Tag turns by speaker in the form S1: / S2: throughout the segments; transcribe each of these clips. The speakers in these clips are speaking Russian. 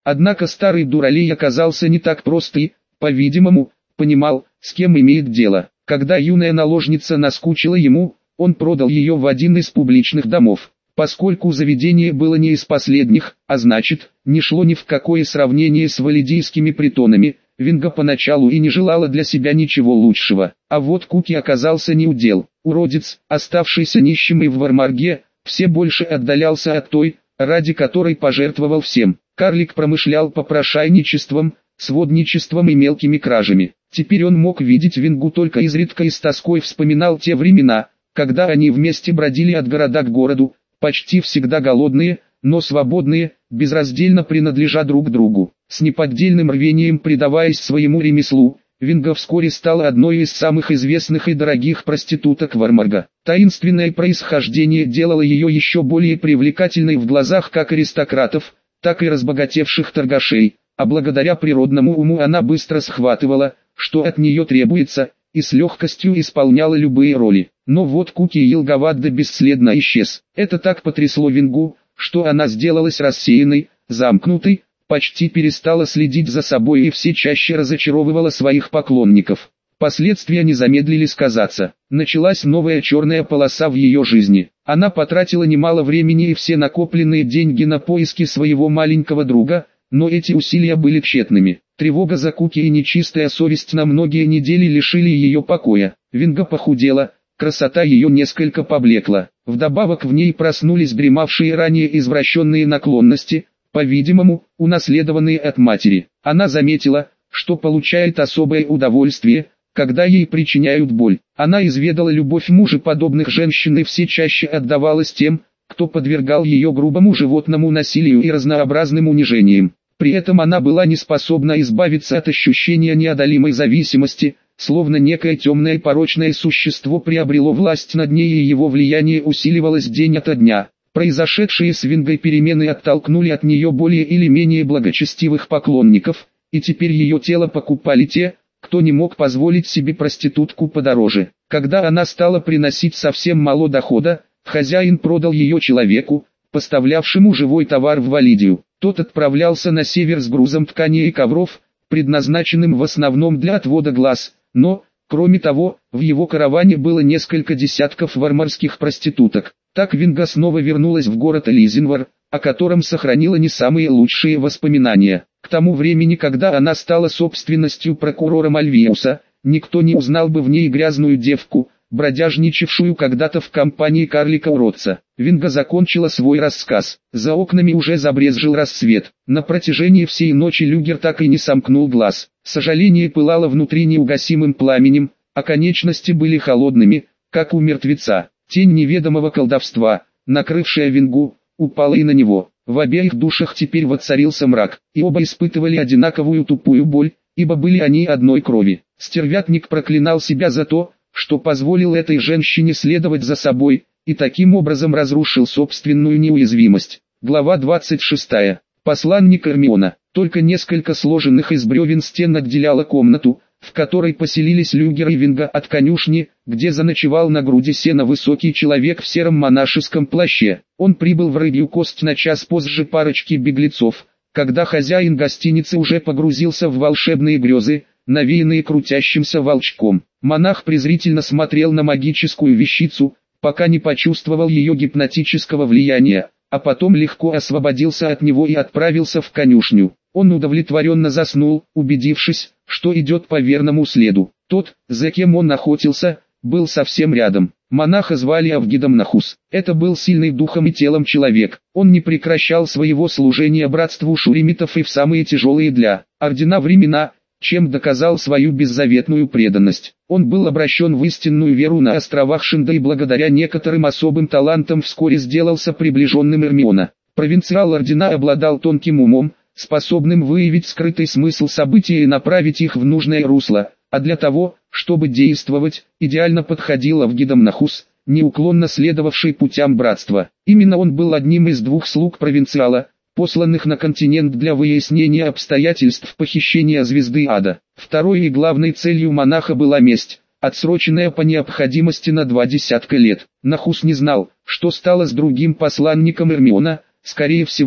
S1: Однако старый дуралей оказался не так прост и, по-видимому, понимал, с кем имеет дело. Когда юная наложница наскучила ему, он продал ее в один из публичных домов. Поскольку заведение было не из последних, а значит, не шло ни в какое сравнение с валидийскими притонами, Винга поначалу и не желала для себя ничего лучшего. А вот Куки оказался неудел. Уродец, оставшийся нищим и в Вармарге, все больше отдалялся от той, ради которой пожертвовал всем. Карлик промышлял попрошайничеством, сводничеством и мелкими кражами. Теперь он мог видеть Вингу только изредка и с тоской вспоминал те времена, когда они вместе бродили от города к городу, почти всегда голодные, но свободные, безраздельно принадлежа друг другу. С неподдельным рвением предаваясь своему ремеслу, Винга вскоре стала одной из самых известных и дорогих проституток Вармарга. Таинственное происхождение делало ее еще более привлекательной в глазах как аристократов, так и разбогатевших торгашей, а благодаря природному уму она быстро схватывала, что от нее требуется, и с легкостью исполняла любые роли. Но вот Куки Елгавадда бесследно исчез. Это так потрясло Вингу, что она сделалась рассеянной, замкнутой, почти перестала следить за собой и все чаще разочаровывала своих поклонников. Последствия не замедлили сказаться. Началась новая черная полоса в ее жизни. Она потратила немало времени и все накопленные деньги на поиски своего маленького друга, но эти усилия были тщетными. Тревога за Куки и нечистая совесть на многие недели лишили ее покоя. Винга похудела, красота ее несколько поблекла. Вдобавок в ней проснулись дремавшие ранее извращенные наклонности, по-видимому, унаследованные от матери. Она заметила, что получает особое удовольствие, когда ей причиняют боль. Она изведала любовь мужеподобных женщин и все чаще отдавалась тем, кто подвергал ее грубому животному насилию и разнообразным унижениям. При этом она была не способна избавиться от ощущения неодолимой зависимости, словно некое темное порочное существо приобрело власть над ней и его влияние усиливалось день ото дня. Произошедшие с Вингой перемены оттолкнули от нее более или менее благочестивых поклонников, и теперь ее тело покупали те, кто не мог позволить себе проститутку подороже. Когда она стала приносить совсем мало дохода, хозяин продал ее человеку, поставлявшему живой товар в Валидию. Тот отправлялся на север с грузом ткани и ковров, предназначенным в основном для отвода глаз, но, кроме того, в его караване было несколько десятков вармарских проституток. Так Винга снова вернулась в город Элизинвар, о котором сохранила не самые лучшие воспоминания. К тому времени, когда она стала собственностью прокурора Мальвиуса, никто не узнал бы в ней грязную девку, бродяжничавшую когда-то в компании карлика-уродца. Винга закончила свой рассказ. За окнами уже забрезжил рассвет. На протяжении всей ночи Люгер так и не сомкнул глаз. Сожаление пылало внутри неугасимым пламенем, а конечности были холодными, как у мертвеца. Тень неведомого колдовства, накрывшая Вингу, упала и на него. В обеих душах теперь воцарился мрак, и оба испытывали одинаковую тупую боль, ибо были они одной крови. Стервятник проклинал себя за то, что позволил этой женщине следовать за собой, и таким образом разрушил собственную неуязвимость. Глава 26. Посланник Эрмиона. Только несколько сложенных из бревен стен отделяла комнату, в которой поселились Люгер и Винга, от конюшни, где заночевал на груди сена высокий человек в сером монашеском плаще. Он прибыл в Рыбью Кость на час позже парочки беглецов, когда хозяин гостиницы уже погрузился в волшебные грезы, навеянные крутящимся волчком. Монах презрительно смотрел на магическую вещицу, пока не почувствовал ее гипнотического влияния, а потом легко освободился от него и отправился в конюшню. Он удовлетворенно заснул, убедившись, что идет по верному следу. Тот, за кем он охотился, был совсем рядом. Монаха звали Авгидом Нахус. Это был сильный духом и телом человек. Он не прекращал своего служения братству шуримитов и в самые тяжелые для ордена времена, чем доказал свою беззаветную преданность. Он был обращен в истинную веру на островах Шинда и благодаря некоторым особым талантам вскоре сделался приближенным Эрмиона. Провинциал ордена обладал тонким умом, способным выявить скрытый смысл событий и направить их в нужное русло, а для того, чтобы действовать, идеально подходил Авгидом Нахус, неуклонно следовавший путям братства. Именно он был одним из двух слуг провинциала, посланных на континент для выяснения обстоятельств похищения звезды Ада. Второй и главной целью монаха была месть, отсроченная по необходимости на 20 лет. Нахус не знал, что стало с другим посланником Эрмиона, скорее всего,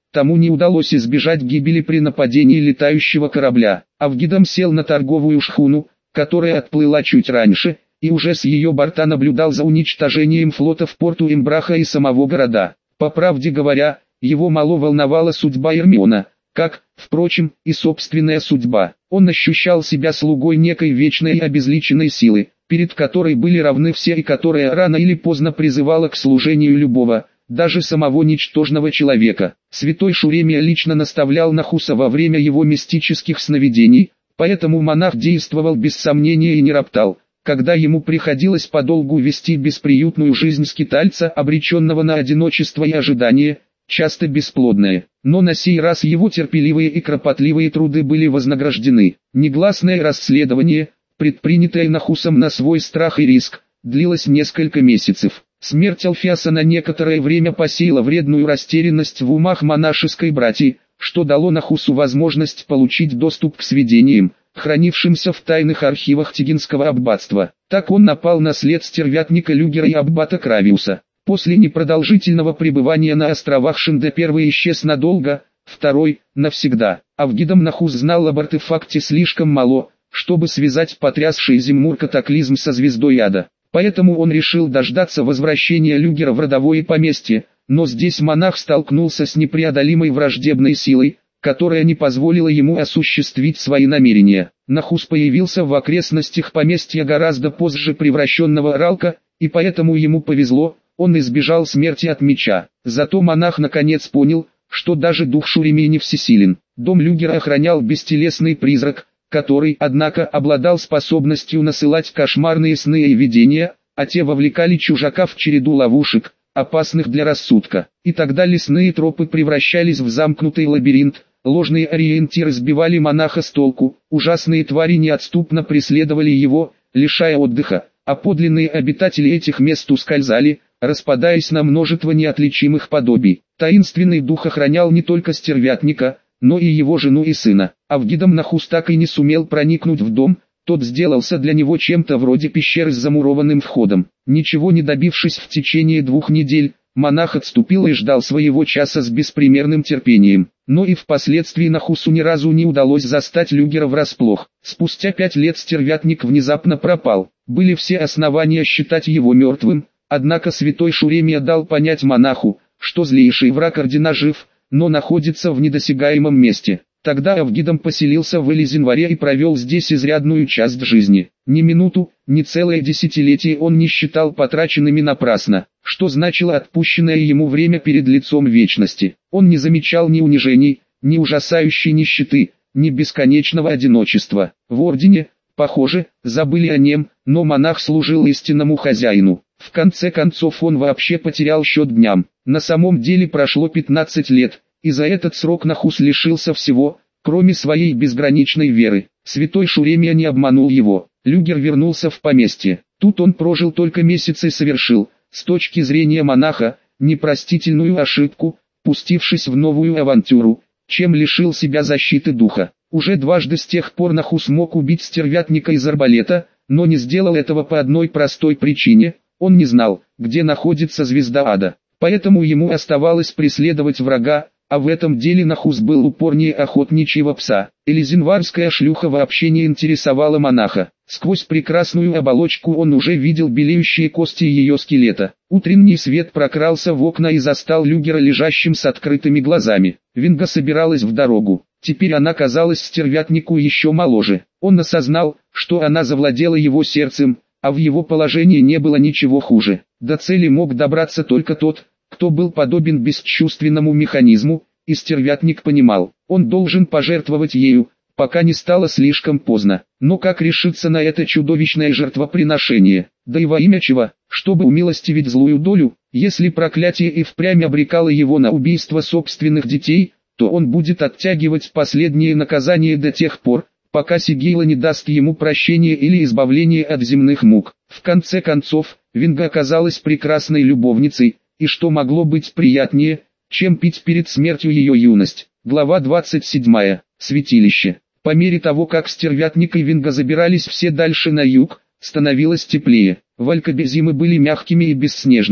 S1: тому не удалось избежать гибели при нападении летающего корабля. Авгидам сел на торговую шхуну, которая отплыла чуть раньше, и уже с ее борта наблюдал за уничтожением флота в порту Имбраха и самого города. По правде говоря, его мало волновала судьба Эрмиона, как, впрочем, и собственная судьба. Он ощущал себя слугой некой вечной и обезличенной силы, перед которой были равны все и которая рано или поздно призывала к служению любого, даже самого ничтожного человека. Святой Шуремия лично наставлял Нахуса во время его мистических сновидений, поэтому монах действовал без сомнения и не роптал, когда ему приходилось подолгу вести бесприютную жизнь скитальца, обреченного на одиночество и ожидание, часто бесплодное. Но на сей раз его терпеливые и кропотливые труды были вознаграждены. Негласное расследование, предпринятое Нахусом на свой страх и риск, длилось несколько месяцев. Смерть Алфеаса на некоторое время посеяла вредную растерянность в умах монашеской братьи, что дало Нахусу возможность получить доступ к сведениям, хранившимся в тайных архивах Тигинского аббатства. Так он напал на след стервятника Люгера и аббата Кравиуса. После непродолжительного пребывания на островах Шинде первый исчез надолго, второй – навсегда. Авгидам Нахус знал об артефакте слишком мало, чтобы связать потрясший Зиммур катаклизм со звездой ада. Поэтому он решил дождаться возвращения Люгера в родовое поместье, но здесь монах столкнулся с непреодолимой враждебной силой, которая не позволила ему осуществить свои намерения. Нахус появился в окрестностях поместья гораздо позже превращенного Ралка, и поэтому ему повезло, он избежал смерти от меча. Зато монах наконец понял, что даже дух Шуремии не всесилен. Дом Люгера охранял бестелесный призрак, который, однако, обладал способностью насылать кошмарные сны и видения, а те вовлекали чужака в череду ловушек, опасных для рассудка. И тогда лесные тропы превращались в замкнутый лабиринт, ложные ориентиры сбивали монаха с толку, ужасные твари неотступно преследовали его, лишая отдыха, а подлинные обитатели этих мест ускользали, распадаясь на множество неотличимых подобий. Таинственный дух охранял не только стервятника, но и его жену и сына. Авгидам Нахус так и не сумел проникнуть в дом, тот сделался для него чем-то вроде пещеры с замурованным входом. Ничего не добившись в течение 2 недель, монах отступил и ждал своего часа с беспримерным терпением. Но и впоследствии Нахусу ни разу не удалось застать Люгера врасплох. Спустя 5 лет стервятник внезапно пропал. Были все основания считать его мертвым, однако святой Шуремия дал понять монаху, что злейший враг ордена жив, но находится в недосягаемом месте. Тогда Авгидам поселился в Элизинваре и провел здесь изрядную часть жизни. Ни минуту, ни целое десятилетие он не считал потраченными напрасно, что значило отпущенное ему время перед лицом вечности. Он не замечал ни унижений, ни ужасающей нищеты, ни бесконечного одиночества. В ордене, похоже, забыли о нем, но монах служил истинному хозяину. В конце концов он вообще потерял счет дням. На самом деле прошло 15 лет, и за этот срок Нахус лишился всего, кроме своей безграничной веры. Святой Шуремия не обманул его. Люгер вернулся в поместье. Тут он прожил только месяц и совершил, с точки зрения монаха, непростительную ошибку, пустившись в новую авантюру, чем лишил себя защиты духа. Уже дважды с тех пор Нахус мог убить стервятника из арбалета, но не сделал этого по одной простой причине – он не знал, где находится звезда ада. Поэтому ему оставалось преследовать врага, а в этом деле Нахус был упорнее охотничьего пса. Элизинварская шлюха вообще не интересовала монаха. Сквозь прекрасную оболочку он уже видел белеющие кости ее скелета. Утренний свет прокрался в окна и застал Люгера лежащим с открытыми глазами. Винга собиралась в дорогу. Теперь она казалась стервятнику еще моложе. Он осознал, что она завладела его сердцем, а в его положении не было ничего хуже. До цели мог добраться только тот, кто был подобен бесчувственному механизму, и стервятник понимал, он должен пожертвовать ею, пока не стало слишком поздно. Но как решиться на это чудовищное жертвоприношение? Да и во имя чего? Чтобы умилостивить злую долю, если проклятие и впрямь обрекало его на убийство собственных детей, то он будет оттягивать последнее наказание до тех пор, пока Сигейла не даст ему прощения или избавления от земных мук. В конце концов, Винга оказалась прекрасной любовницей, и что могло быть приятнее, чем пить перед смертью ее юность. Глава 27. Святилище. По мере того, как стервятник и Винга забирались все дальше на юг, становилось теплее. Валькобезимы были мягкими и бесснежными.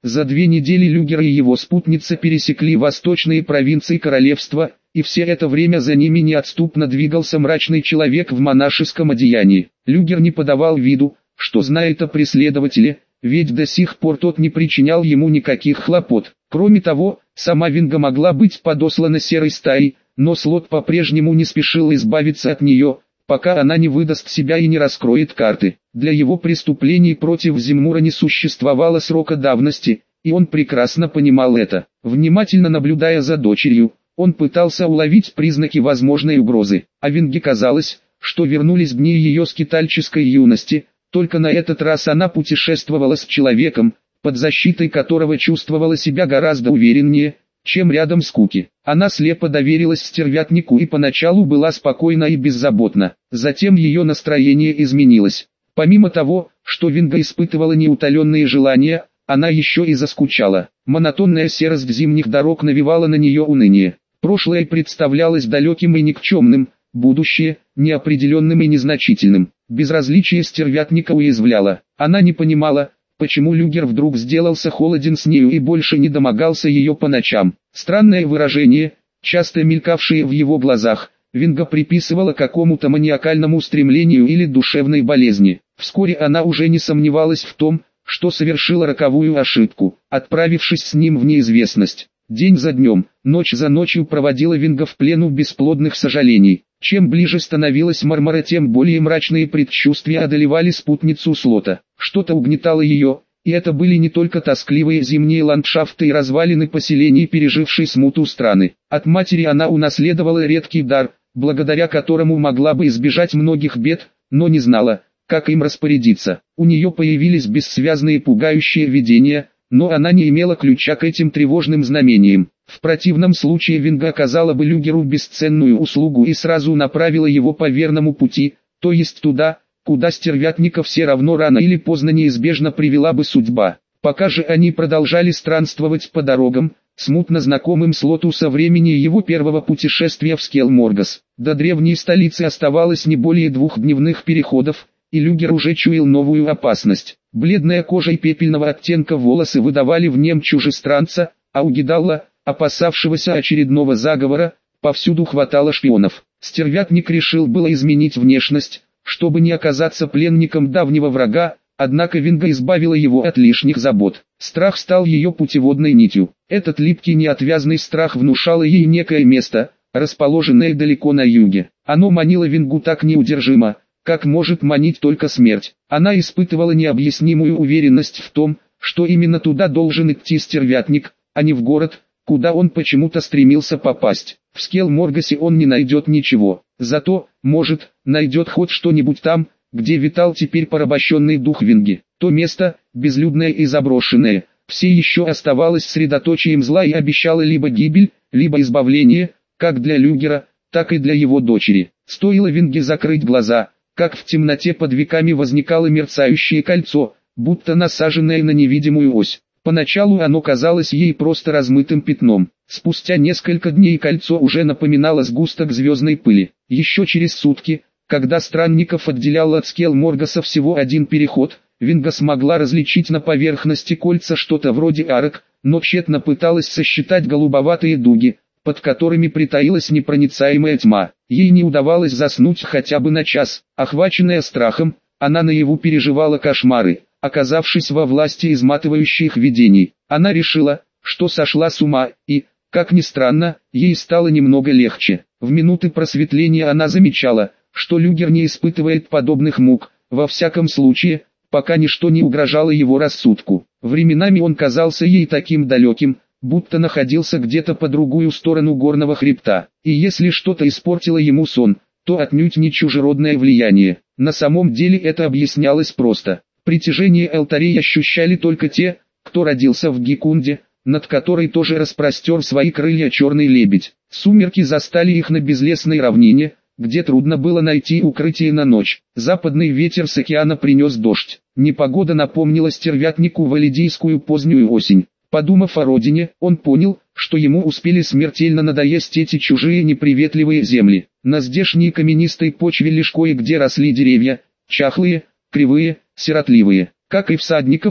S1: За 2 недели Люгер и его спутница пересекли восточные провинции королевства, и все это время за ними неотступно двигался мрачный человек в монашеском одеянии. Люгер не подавал виду, что знает о преследователе, ведь до сих пор тот не причинял ему никаких хлопот. Кроме того, сама Винга могла быть подослана серой стаей, но Слот по-прежнему не спешил избавиться от нее, пока она не выдаст себя и не раскроет карты. Для его преступлений против Зиммура не существовало срока давности, и он прекрасно понимал это. Внимательно наблюдая за дочерью, он пытался уловить признаки возможной угрозы, а Винге казалось, что вернулись дни ее скитальческой юности, только на этот раз она путешествовала с человеком, под защитой которого чувствовала себя гораздо увереннее, чем рядом с Куки. Она слепо доверилась стервятнику и поначалу была спокойна и беззаботна. Затем ее настроение изменилось. Помимо того, что Винга испытывала неутоленные желания, она еще и заскучала. Монотонная серость зимних дорог навевала на нее уныние. Прошлое представлялось далеким и никчемным, будущее – неопределенным и незначительным. Безразличие стервятника уязвляло. Она не понимала, почему Люгер вдруг сделался холоден с нею и больше не домогался ее по ночам. Странное выражение, часто мелькавшее в его глазах, Винга приписывала какому-то маниакальному стремлению или душевной болезни. Вскоре она уже не сомневалась в том, что совершила роковую ошибку, отправившись с ним в неизвестность. День за днем, ночь за ночью проводила Винга в плену бесплодных сожалений. Чем ближе становилась Мармара, тем более мрачные предчувствия одолевали спутницу Слота. Что-то угнетало ее, и это были не только тоскливые зимние ландшафты и развалины поселений, пережившей смуту страны. От матери она унаследовала редкий дар, благодаря которому могла бы избежать многих бед, но не знала, как им распорядиться. У нее появились бессвязные пугающие видения, но она не имела ключа к этим тревожным знамениям. В противном случае Винга оказала бы Люгеру бесценную услугу и сразу направила его по верному пути, то есть туда, куда стервятника все равно рано или поздно неизбежно привела бы судьба. Пока же они продолжали странствовать по дорогам, смутно знакомым Слоту со времени его первого путешествия в Скелморгас. До древней столицы оставалось не более 2 дневных переходов, и Люгер уже чуял новую опасность. Бледная кожа и пепельного оттенка волосы выдавали в нем чужестранца, а у Гидалла, опасавшегося очередного заговора, повсюду хватало шпионов. Стервятник решил было изменить внешность, чтобы не оказаться пленником давнего врага, однако Винга избавила его от лишних забот. Страх стал ее путеводной нитью. Этот липкий неотвязный страх внушало ей некое место, расположенное далеко на юге. Оно манило Вингу так неудержимо, как может манить только смерть. Она испытывала необъяснимую уверенность в том, что именно туда должен идти стервятник, а не в город, куда он почему-то стремился попасть. В Скелморгасе он не найдет ничего, зато, может, найдет хоть что-нибудь там, где витал теперь порабощенный дух Винги. То место, безлюдное и заброшенное, все еще оставалось средоточием зла и обещало либо гибель, либо избавление, как для Люгера, так и для его дочери. Стоило Винге закрыть глаза, как в темноте под веками возникало мерцающее кольцо, будто насаженное на невидимую ось. Поначалу оно казалось ей просто размытым пятном. Спустя несколько дней кольцо уже напоминало сгусток звездной пыли. Еще через сутки, когда странников отделял от Скелморгаса всего 1 переход, Винга смогла различить на поверхности кольца что-то вроде арок, но тщетно пыталась сосчитать голубоватые дуги, под которыми притаилась непроницаемая тьма. Ей не удавалось заснуть хотя бы на час. Охваченная страхом, она наяву переживала кошмары, оказавшись во власти изматывающих видений. Она решила, что сошла с ума, и, как ни странно, ей стало немного легче. В минуты просветления она замечала, что Люгер не испытывает подобных мук, во всяком случае, пока ничто не угрожало его рассудку. Временами он казался ей таким далеким, будто находился где-то по другую сторону горного хребта. И если что-то испортило ему сон, то отнюдь не чужеродное влияние. На самом деле это объяснялось просто. Притяжение алтарей ощущали только те, кто родился в Гекунде, над которой тоже распростер свои крылья черный лебедь. Сумерки застали их на безлесной равнине, где трудно было найти укрытие на ночь. Западный ветер с океана принес дождь. Непогода напомнила стервятнику валидийскую позднюю осень. Подумав о родине, он понял, что ему успели смертельно надоесть эти чужие неприветливые земли. На здешней каменистой почве лишь кое-где росли деревья, чахлые, кривые, сиротливые. Как и всадников,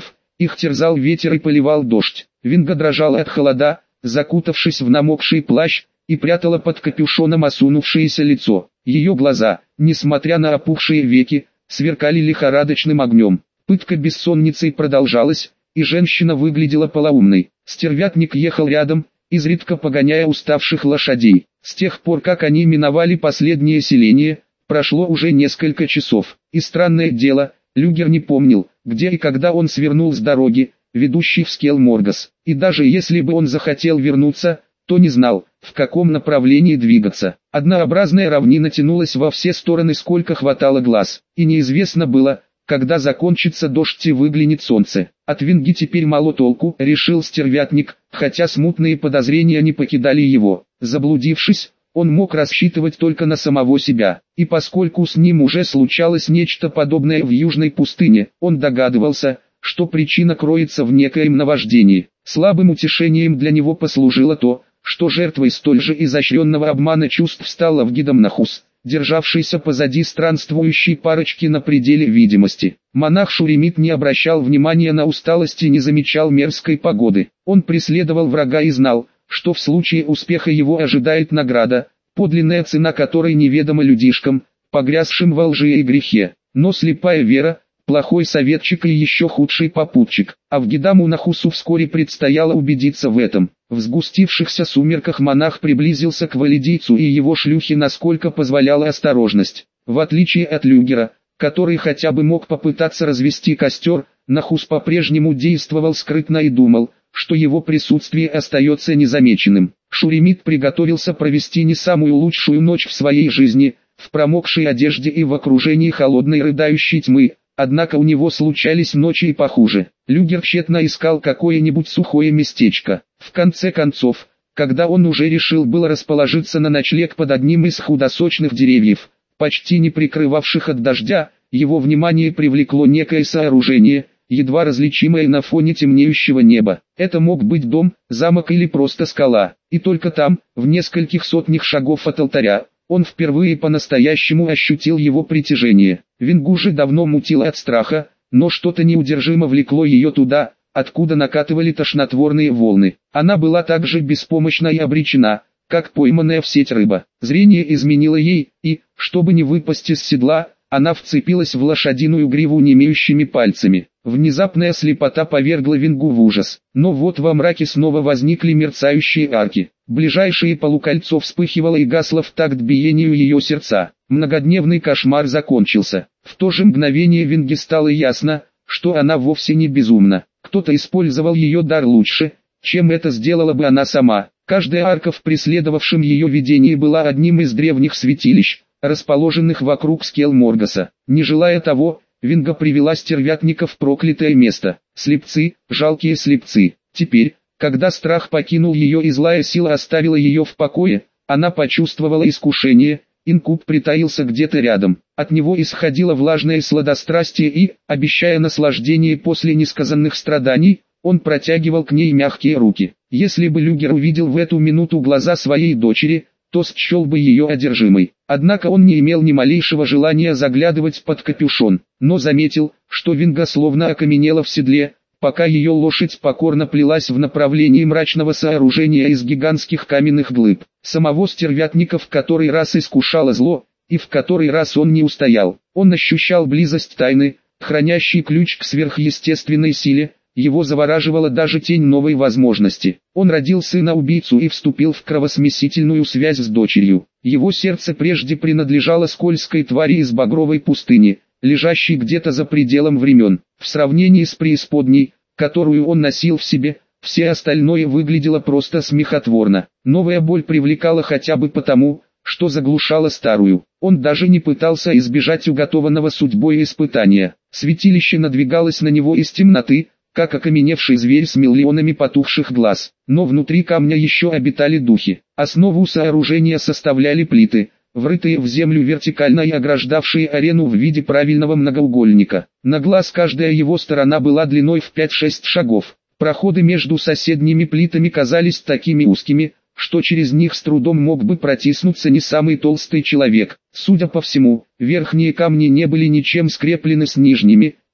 S1: Их терзал ветер и поливал дождь. Винга дрожала от холода, закутавшись в намокший плащ, и прятала под капюшоном осунувшееся лицо. Ее глаза, несмотря на опухшие веки, сверкали лихорадочным огнем. Пытка бессонницей продолжалась, и женщина выглядела полоумной. Стервятник ехал рядом, изредка погоняя уставших лошадей. С тех пор, как они миновали последнее селение, прошло уже несколько часов. И странное дело, Люгер не помнил, где и когда он свернул с дороги, ведущей в Скелл-Моргас. И даже если бы он захотел вернуться, то не знал, в каком направлении двигаться. Однообразная равнина тянулась во все стороны, сколько хватало глаз, и неизвестно было, когда закончится дождь и выглянет солнце. От Винги теперь мало толку, решил стервятник, хотя смутные подозрения не покидали его. Заблудившись, он мог рассчитывать только на самого себя, и поскольку с ним уже случалось нечто подобное в Южной пустыне, он догадывался, что причина кроется в некоем наваждении. Слабым утешением для него послужило то, что жертвой столь же изощренного обмана чувств стала Вгидамнахус, державшийся позади странствующей парочки на пределе видимости. Монах Шуремит не обращал внимания на усталость и не замечал мерзкой погоды. Он преследовал врага и знал, что в случае успеха его ожидает награда, подлинная цена которой неведома людишкам, погрязшим во лжи и грехе. Но слепая вера, плохой советчик и еще худший попутчик. А Вгидаму Нахусу вскоре предстояло убедиться в этом. В сгустившихся сумерках монах приблизился к валидийцу и его шлюхе, насколько позволяла осторожность. В отличие от Люгера, который хотя бы мог попытаться развести костер, Нахус по-прежнему действовал скрытно и думал, что его присутствие остается незамеченным. Шуремит приготовился провести не самую лучшую ночь в своей жизни, в промокшей одежде и в окружении холодной рыдающей тьмы, однако у него случались ночи и похуже. Люгер тщетно искал какое-нибудь сухое местечко. В конце концов, когда он уже решил было расположиться на ночлег под одним из худосочных деревьев, почти не прикрывавших от дождя, его внимание привлекло некое сооружение, едва различимое на фоне темнеющего неба. Это мог быть дом, замок или просто скала. И только там, в нескольких сотнях шагов от алтаря, он впервые по-настоящему ощутил его притяжение. Вингу же давно мутило от страха, но что-то неудержимо влекло ее туда, откуда накатывали тошнотворные волны. Она была так же беспомощна и обречена, как пойманная в сеть рыба. Зрение изменило ей, и, чтобы не выпасть из седла, она вцепилась в лошадиную гриву немеющими пальцами. Внезапная слепота повергла Вингу в ужас. Но вот во мраке снова возникли мерцающие арки. Ближайшее полукольцо вспыхивало и гасло в такт биению ее сердца. Многодневный кошмар закончился. В то же мгновение Винге стало ясно, что она вовсе не безумна. Кто-то использовал ее дар лучше, чем это сделала бы она сама. Каждая арка в преследовавшем ее видении была одним из древних святилищ, расположенных вокруг Скелл-Моргаса. Не желая того, Винга привела стервятника в проклятое место. Слепцы, жалкие слепцы. Теперь, когда страх покинул ее и злая сила оставила ее в покое, она почувствовала искушение. Инкуб притаился где-то рядом. От него исходило влажное сладострастие и, обещая наслаждение после несказанных страданий, он протягивал к ней мягкие руки. Если бы Люгер увидел в эту минуту глаза своей дочери, то счел бы ее одержимой. Однако он не имел ни малейшего желания заглядывать под капюшон, но заметил, что Винга словно окаменела в седле, пока ее лошадь покорно плелась в направлении мрачного сооружения из гигантских каменных глыб. Самого стервятника в который раз искушало зло, и в который раз он не устоял. Он ощущал близость тайны, хранящий ключ к сверхъестественной силе. Его завораживала даже тень новой возможности. Он родил сына-убийцу и вступил в кровосмесительную связь с дочерью. Его сердце прежде принадлежало скользкой твари из багровой пустыни, лежащей где-то за пределом времен. В сравнении с преисподней, которую он носил в себе, все остальное выглядело просто смехотворно. Новая боль привлекала хотя бы потому, что заглушала старую. Он даже не пытался избежать уготованного судьбой испытания. Святилище надвигалось на него из темноты, как окаменевший зверь с миллионами потухших глаз. Но внутри камня еще обитали духи. Основу сооружения составляли плиты, врытые в землю вертикально и ограждавшие арену в виде правильного многоугольника. На глаз каждая его сторона была длиной в 5-6 шагов. Проходы между соседними плитами казались такими узкими, что через них с трудом мог бы протиснуться не самый толстый человек. Судя по всему, верхние камни не были ничем скреплены с нижними,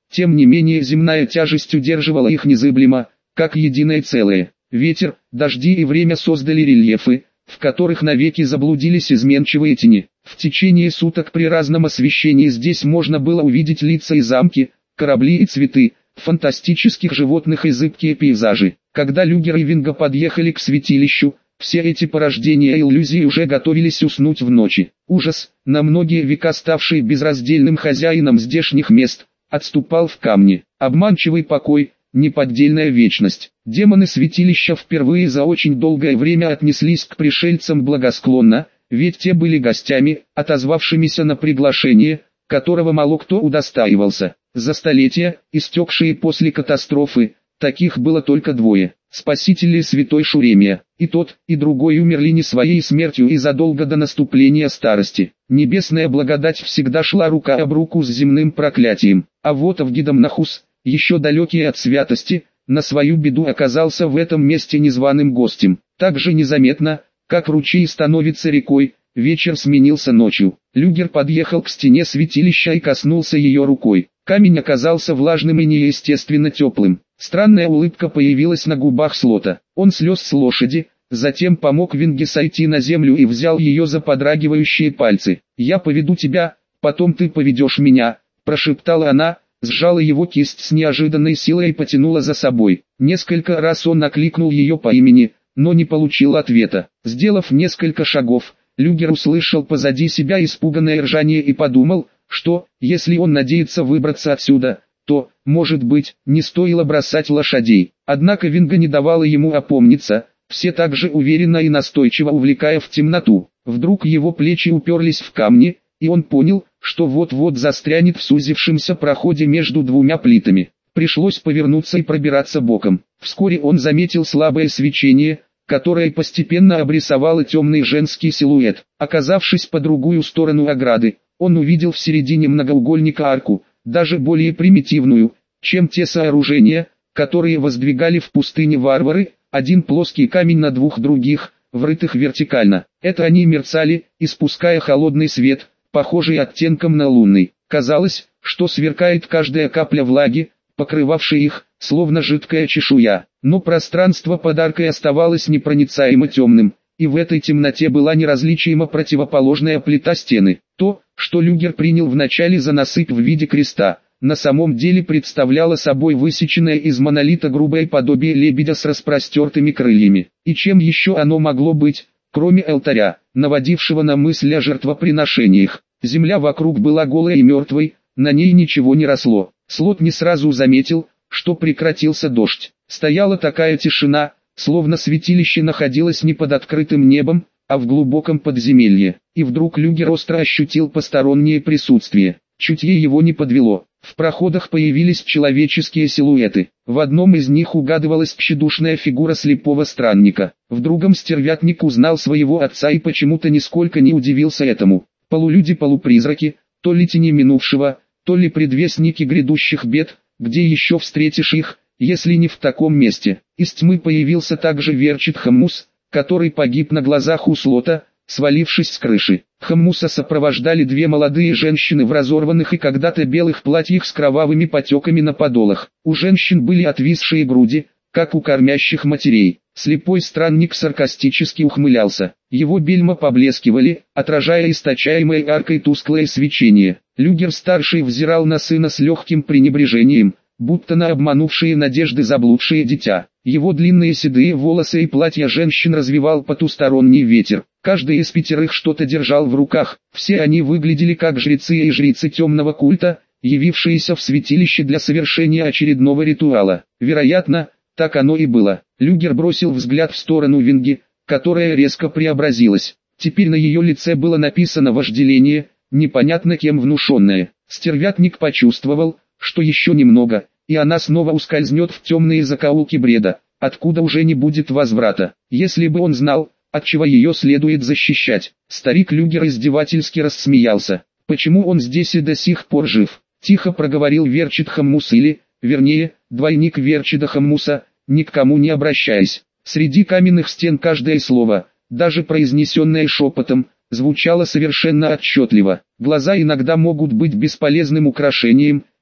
S1: Тем не менее земная тяжесть удерживала их незыблемо, как единое целое. Ветер, дожди и время создали рельефы, в которых навеки заблудились изменчивые тени. В течение суток при разном освещении здесь можно было увидеть лица и замки, корабли и цветы, фантастических животных и зыбкие пейзажи. Когда Люгер и Винга подъехали к святилищу, все эти порождения иллюзий уже готовились уснуть в ночи. Ужас, на многие века ставший безраздельным хозяином здешних мест, отступал в камни. Обманчивый покой, неподдельная вечность. Демоны святилища впервые за очень долгое время отнеслись к пришельцам благосклонно, ведь те были гостями, отозвавшимися на приглашение, которого мало кто удостаивался. За столетия, истекшие после катастрофы, таких было только двое. Спасители святой Шуремия. И тот, и другой умерли не своей смертью и задолго до наступления старости. Небесная благодать всегда шла рука об руку с земным проклятием. А вот Авгидом Нахус, еще далекий от святости, на свою беду оказался в этом месте незваным гостем. Так же незаметно, как ручей становится рекой, вечер сменился ночью. Люгер подъехал к стене святилища и коснулся ее рукой. Камень оказался влажным и неестественно теплым. Странная улыбка появилась на губах Слота. Он слез с лошади, затем помог Винге сойти на землю и взял ее за подрагивающие пальцы. «Я поведу тебя, потом ты поведешь меня», – прошептала она, сжала его кисть с неожиданной силой и потянула за собой. Несколько раз он окликнул ее по имени, но не получил ответа. Сделав несколько шагов, Люгер услышал позади себя испуганное ржание и подумал, что, если он надеется выбраться отсюда, то, может быть, не стоило бросать лошадей. Однако Винга не давала ему опомниться, все так же уверенно и настойчиво увлекая в темноту. Вдруг его плечи уперлись в камни, и он понял, что вот-вот застрянет в сузившемся проходе между двумя плитами. Пришлось повернуться и пробираться боком. Вскоре он заметил слабое свечение, которое постепенно обрисовало темный женский силуэт. Оказавшись по другую сторону ограды, он увидел в середине многоугольника арку, даже более примитивную, чем те сооружения, которые воздвигали в пустыне варвары, один плоский камень на двух других, врытых вертикально. Это они мерцали, испуская холодный свет, похожий оттенком на лунный. Казалось, что сверкает каждая капля влаги, покрывавшей их, словно жидкая чешуя. Но пространство под аркой оставалось непроницаемо темным, и в этой темноте была неразличима противоположная плита стены. То, что Люгер принял вначале за насыпь в виде креста, на самом деле представляло собой высеченное из монолита грубое подобие лебедя с распростертыми крыльями. И чем еще оно могло быть, кроме алтаря, наводившего на мысль о жертвоприношениях? Земля вокруг была голой и мертвой, на ней ничего не росло. Слот не сразу заметил, что прекратился дождь. Стояла такая тишина, словно святилище находилось не под открытым небом, а в глубоком подземелье. И вдруг Люгер остро ощутил постороннее присутствие. Чутье его не подвело. В проходах появились человеческие силуэты. В одном из них угадывалась тщедушная фигура слепого странника. В другом стервятник узнал своего отца и почему-то нисколько не удивился этому. Полулюди-полупризраки, то ли тени минувшего, то ли предвестники грядущих бед, где еще встретишь их, если не в таком месте. Из тьмы появился также Верчит Хаммус, который погиб на глазах у Слота, свалившись с крыши. Хаммуса сопровождали две молодые женщины в разорванных и когда-то белых платьях с кровавыми потеками на подолах. У женщин были отвисшие груди, как у кормящих матерей. Слепой странник саркастически ухмылялся. Его бельма поблескивали, отражая источаемое аркой тусклое свечение. Люгер-старший взирал на сына с легким пренебрежением, будто на обманувшие надежды заблудшее дитя. Его длинные седые волосы и платья женщин развивал потусторонний ветер. Каждый из пятерых что-то держал в руках. Все они выглядели как жрецы и жрицы темного культа, явившиеся в святилище для совершения очередного ритуала. Вероятно, так оно и было. Люгер бросил взгляд в сторону Винги, которая резко преобразилась. Теперь на ее лице было написано вожделение, непонятно кем внушенное. Стервятник почувствовал, что еще немного, и она снова ускользнет в темные закоулки бреда, откуда уже не будет возврата. Если бы он знал, от чего ее следует защищать. Старик Люгер издевательски рассмеялся. Почему он здесь и до сих пор жив? Тихо проговорил Верчит Хаммус или, вернее, двойник Верчида Хаммуса, ни к кому не обращаясь. Среди каменных стен каждое слово, даже произнесенное шепотом, звучало совершенно отчетливо. Глаза иногда могут быть бесполезным украшением,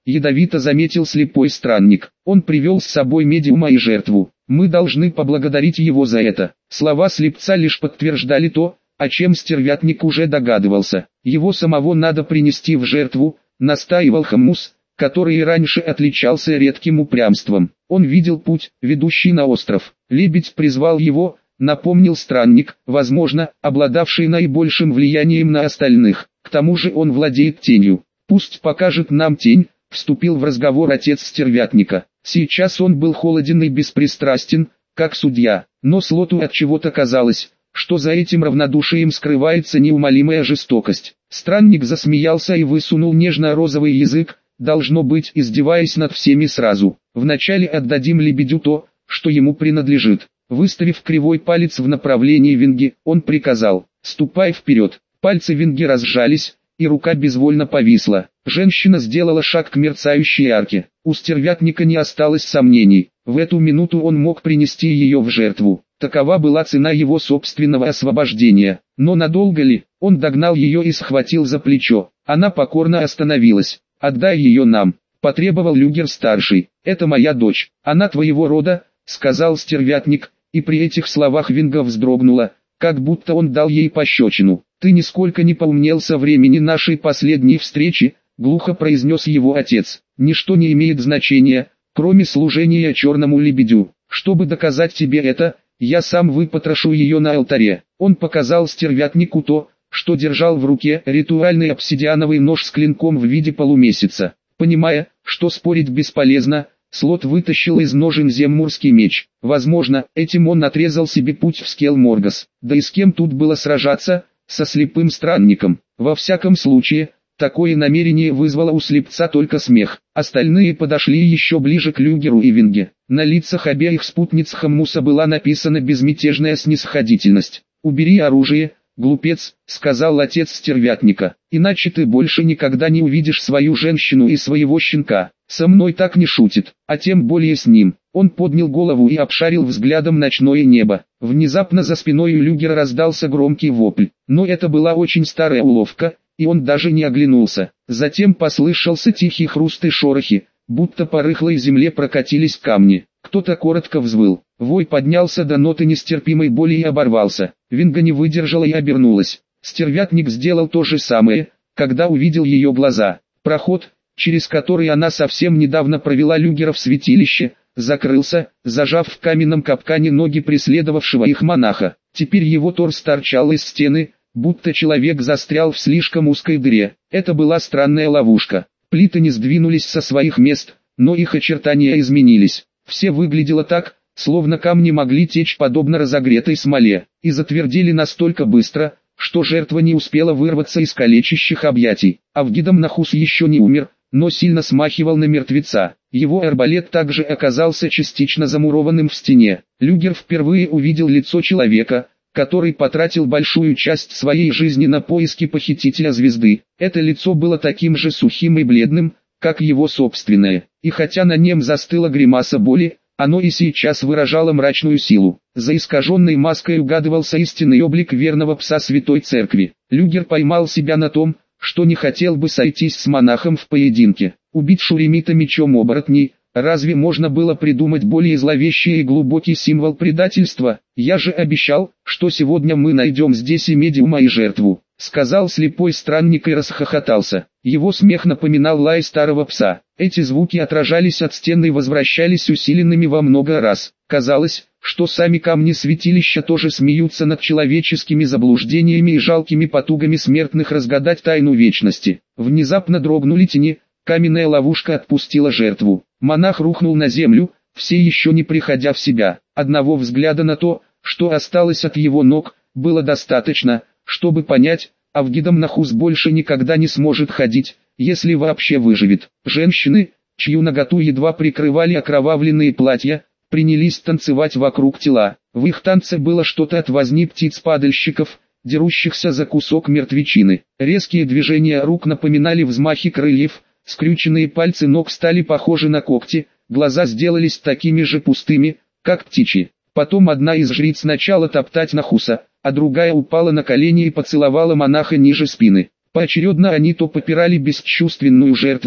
S1: ядовито заметил слепой странник. Он привел с собой медиума и жертву. Мы должны поблагодарить его за это. Слова слепца лишь подтверждали то, о чем стервятник уже догадывался. Его самого надо принести в жертву, настаивал Хаммус, который и раньше отличался редким упрямством. Он видел путь, ведущий на остров. Лебедь призвал его, напомнил странник, возможно, обладавший наибольшим влиянием на остальных. К тому же он владеет тенью. Пусть покажет нам тень, вступил в разговор отец стервятника. Сейчас он был холоден и беспристрастен, как судья, но Слоту от чего-то казалось, что за этим равнодушием скрывается неумолимая жестокость. Странник засмеялся и высунул нежно-розовый язык, должно быть, издеваясь над всеми сразу. Вначале отдадим лебедю то, что ему принадлежит. Выставив кривой палец в направлении Винги, он приказал: «Ступай вперед». Пальцы Винги разжались, и рука безвольно повисла. Женщина сделала шаг к мерцающей арке. У стервятника не осталось сомнений. В эту минуту он мог принести ее в жертву. Такова была цена его собственного освобождения. Но надолго ли? Он догнал ее и схватил за плечо. Она покорно остановилась. «Отдай ее нам», — потребовал Люгер-старший. «Это моя дочь. Она твоего рода», — сказал стервятник, и при этих словах Винга вздрогнула, как будто он дал ей пощечину. «Ты нисколько не поумнел со времени нашей последней встречи», — глухо произнес его отец. «Ничто не имеет значения, кроме служения черному лебедю. Чтобы доказать тебе это, я сам выпотрошу ее на алтаре». Он показал стервятнику то, что держал в руке, ритуальный обсидиановый нож с клинком в виде полумесяца. Понимая, что спорить бесполезно, Слот вытащил из ножен земмурский меч. Возможно, этим он отрезал себе путь в Скел-Моргас. Да и с кем тут было сражаться? Со слепым странником. Во всяком случае, такое намерение вызвало у слепца только смех. Остальные подошли еще ближе к Люгеру и Винге. На лицах обеих спутниц Хаммуса была написана безмятежная снисходительность. «Убери оружие, глупец», — сказал отец стервятника, — «иначе ты больше никогда не увидишь свою женщину и своего щенка. Со мной так не шутит, а тем более с ним». Он поднял голову и обшарил взглядом ночное небо. Внезапно за спиной у Люгера раздался громкий вопль, но это была очень старая уловка, и он даже не оглянулся. Затем послышался тихий хруст и шорохи, будто по рыхлой земле прокатились камни. Кто-то коротко взвыл. Вой поднялся до ноты нестерпимой боли и оборвался. Винга не выдержала и обернулась. Стервятник сделал то же самое, когда увидел ее глаза. Проход, через который она совсем недавно провела Люгера в святилище, закрылся, зажав в каменном капкане ноги преследовавшего их монаха. Теперь его торс торчал из стены, будто человек застрял в слишком узкой дыре. Это была странная ловушка. Плиты не сдвинулись со своих мест, но их очертания изменились. Все выглядело так, словно камни могли течь подобно разогретой смоле, и затвердели настолько быстро, что жертва не успела вырваться из калечащих объятий. Авгидом Нахус еще не умер, но сильно смахивал на мертвеца. Его арбалет также оказался частично замурованным в стене. Люгер впервые увидел лицо человека, который потратил большую часть своей жизни на поиски похитителя звезды. Это лицо было таким же сухим и бледным, как его собственное, и хотя на нем застыла гримаса боли, оно и сейчас выражало мрачную силу. За искаженной маской угадывался истинный облик верного пса Святой Церкви. Люгер поймал себя на том, что не хотел бы сойтись с монахом в поединке. Убить Шуремита мечом оборотней, разве можно было придумать более зловещий и глубокий символ предательства? «Я же обещал, что сегодня мы найдем здесь и медиума и жертву», — сказал слепой странник и расхохотался. Его смех напоминал лай старого пса. Эти звуки отражались от стен и возвращались усиленными во много раз. Казалось, что сами камни святилища тоже смеются над человеческими заблуждениями и жалкими потугами смертных разгадать тайну вечности. Внезапно дрогнули тени, каменная ловушка отпустила жертву. Монах рухнул на землю, все еще не приходя в себя. Одного взгляда на то, что осталось от его ног, было достаточно, чтобы понять, Авгидом Нахус больше никогда не сможет ходить, если вообще выживет. Женщины, чью наготу едва прикрывали окровавленные платья, принялись танцевать вокруг тела. В их танце было что-то от возни птиц-падальщиков, дерущихся за кусок мертвечины. Резкие движения рук напоминали взмахи крыльев, скрюченные пальцы ног стали похожи на когти, глаза сделались такими же пустыми, как птичьи. Потом одна из жриц начала топтать Нахуса, а другая упала на колени и поцеловала монаха ниже спины. Поочередно они то попирали бесчувственную жертву,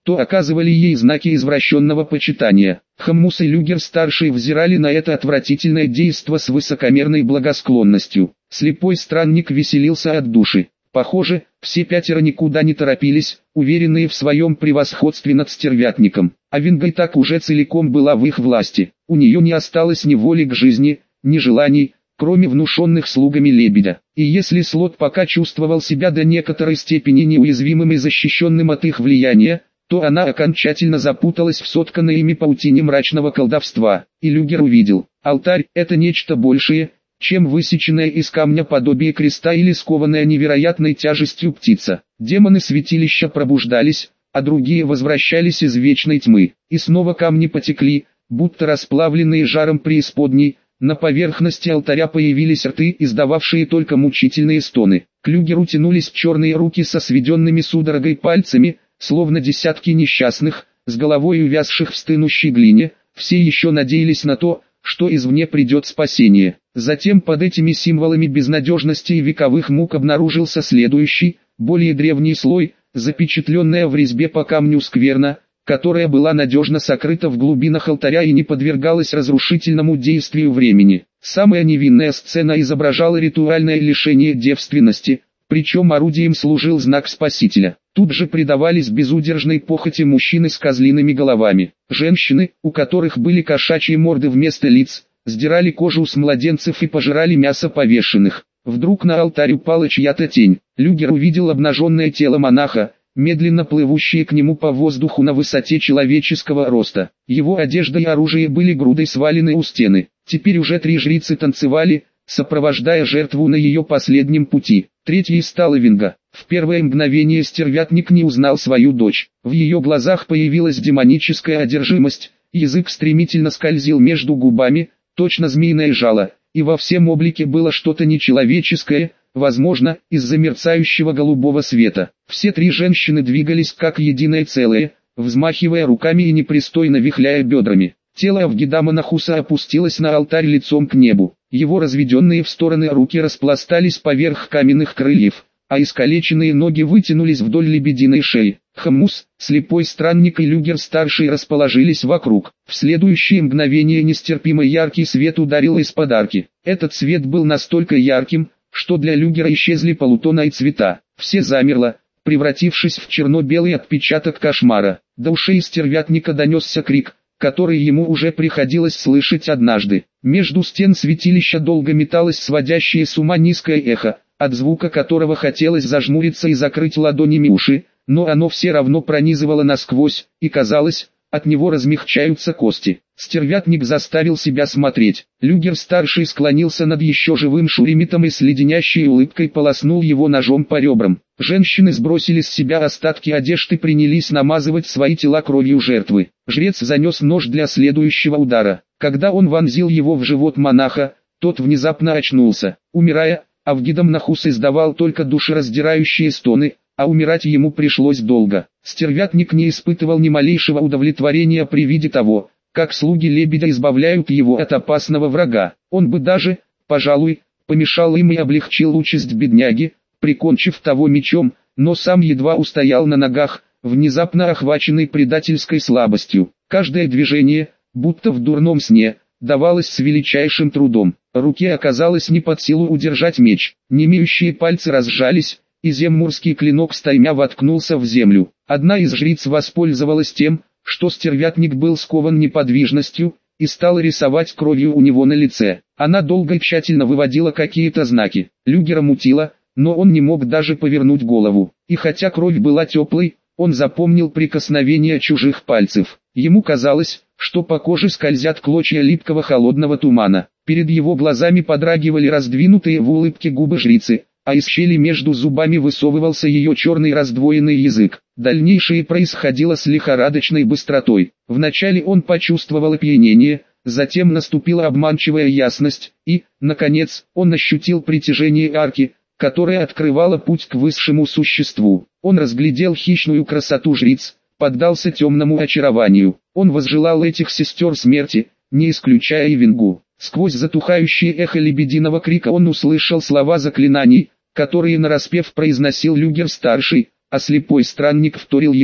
S1: то оказывали ей знаки извращенного почитания. Хаммус и Люгер-старший взирали на это отвратительное действо с высокомерной благосклонностью. Слепой странник веселился от души. Похоже, все пятеро никуда не торопились, уверенные в своем превосходстве над стервятником. А Вингай так уже целиком была в их власти. У нее не осталось ни воли к жизни, ни желаний, кроме внушенных слугами лебедя. И если Слот пока чувствовал себя до некоторой степени неуязвимым и защищенным от их влияния, то она окончательно запуталась в сотканной ими паутине мрачного колдовства. И Люгер увидел, алтарь – это нечто большее, чем высеченное из камня подобие креста или скованная невероятной тяжестью птица. Демоны святилища пробуждались, а другие возвращались из вечной тьмы. И снова камни потекли, будто расплавленные жаром преисподней. На поверхности алтаря появились рты, издававшие только мучительные стоны. К Люгеру тянулись черные руки со сведенными судорогой пальцами, словно десятки несчастных, с головой увязших в стынущей глине, все еще надеялись на то, что извне придет спасение. Затем под этими символами безнадежности и вековых мук обнаружился следующий, более древний слой, запечатленная в резьбе по камню скверна, которая была надежно сокрыта в глубинах алтаря и не подвергалась разрушительному действию времени. Самая невинная сцена изображала ритуальное лишение девственности, причем орудием служил знак Спасителя. Тут же предавались безудержной похоти мужчины с козлиными головами. Женщины, у которых были кошачьи морды вместо лиц, сдирали кожу с младенцев и пожирали мясо повешенных. Вдруг на алтарь упала чья-то тень. Люгер увидел обнаженное тело монаха, медленно плывущие к нему по воздуху на высоте человеческого роста. Его одежда и оружие были грудой свалены у стены. Теперь уже 3 жрицы танцевали, сопровождая жертву на ее последнем пути. Третьей стала Винга. В первое мгновение стервятник не узнал свою дочь. В ее глазах появилась демоническая одержимость, язык стремительно скользил между губами, точно змеиное жало, и во всем облике было что-то нечеловеческое, возможно, из-за мерцающего голубого света. Все 3 женщины двигались как единое целое, взмахивая руками и непристойно вихляя бедрами. Тело Авгидама Нахуса опустилось на алтарь лицом к небу. Его разведенные в стороны руки распластались поверх каменных крыльев, а искалеченные ноги вытянулись вдоль лебединой шеи. Хаммус, слепой странник и Люгер-старший расположились вокруг. В следующее мгновение нестерпимо яркий свет ударил из-под арки. Этот свет был настолько ярким, что для Люгера исчезли полутона и цвета. Все замерло, превратившись в черно-белый отпечаток кошмара. До ушей стервятника донесся крик, который ему уже приходилось слышать однажды. Между стен святилища долго металось сводящее с ума низкое эхо, от звука которого хотелось зажмуриться и закрыть ладонями уши, но оно все равно пронизывало насквозь, и казалось, от него размягчаются кости. Стервятник заставил себя смотреть. Люгер-старший склонился над еще живым Шуримитом и с леденящей улыбкой полоснул его ножом по ребрам. Женщины сбросили с себя остатки одежды и принялись намазывать свои тела кровью жертвы. Жрец занес нож для следующего удара. Когда он вонзил его в живот монаха, тот внезапно очнулся. Умирая, Авгидам Нахус издавал только душераздирающие стоны, а умирать ему пришлось долго. Стервятник не испытывал ни малейшего удовлетворения при виде того, как слуги лебедя избавляют его от опасного врага. Он бы даже, пожалуй, помешал им и облегчил участь бедняги, прикончив того мечом, но сам едва устоял на ногах, внезапно охваченный предательской слабостью. Каждое движение, будто в дурном сне, давалось с величайшим трудом. Руке оказалось не под силу удержать меч. Немеющие пальцы разжались, и земмурский клинок стаймя воткнулся в землю. Одна из жриц воспользовалась тем, что стервятник был скован неподвижностью, и стала рисовать кровью у него на лице. Она долго и тщательно выводила какие-то знаки. Люгера мутило, но он не мог даже повернуть голову. И хотя кровь была теплой, он запомнил прикосновение чужих пальцев. Ему казалось, что по коже скользят клочья липкого холодного тумана. Перед его глазами подрагивали раздвинутые в улыбке губы жрицы, а из щели между зубами высовывался ее черный раздвоенный язык. Дальнейшее происходило с лихорадочной быстротой. Вначале он почувствовал опьянение, затем наступила обманчивая ясность, и, наконец, он ощутил притяжение арки, которая открывала путь к высшему существу. Он разглядел хищную красоту жриц, поддался темному очарованию. Он возжелал этих сестер смерти, не исключая и Вингу. Сквозь затухающее эхо лебединого крика он услышал слова заклинаний, которые нараспев произносил Люгер-старший, а слепой странник вторил ему.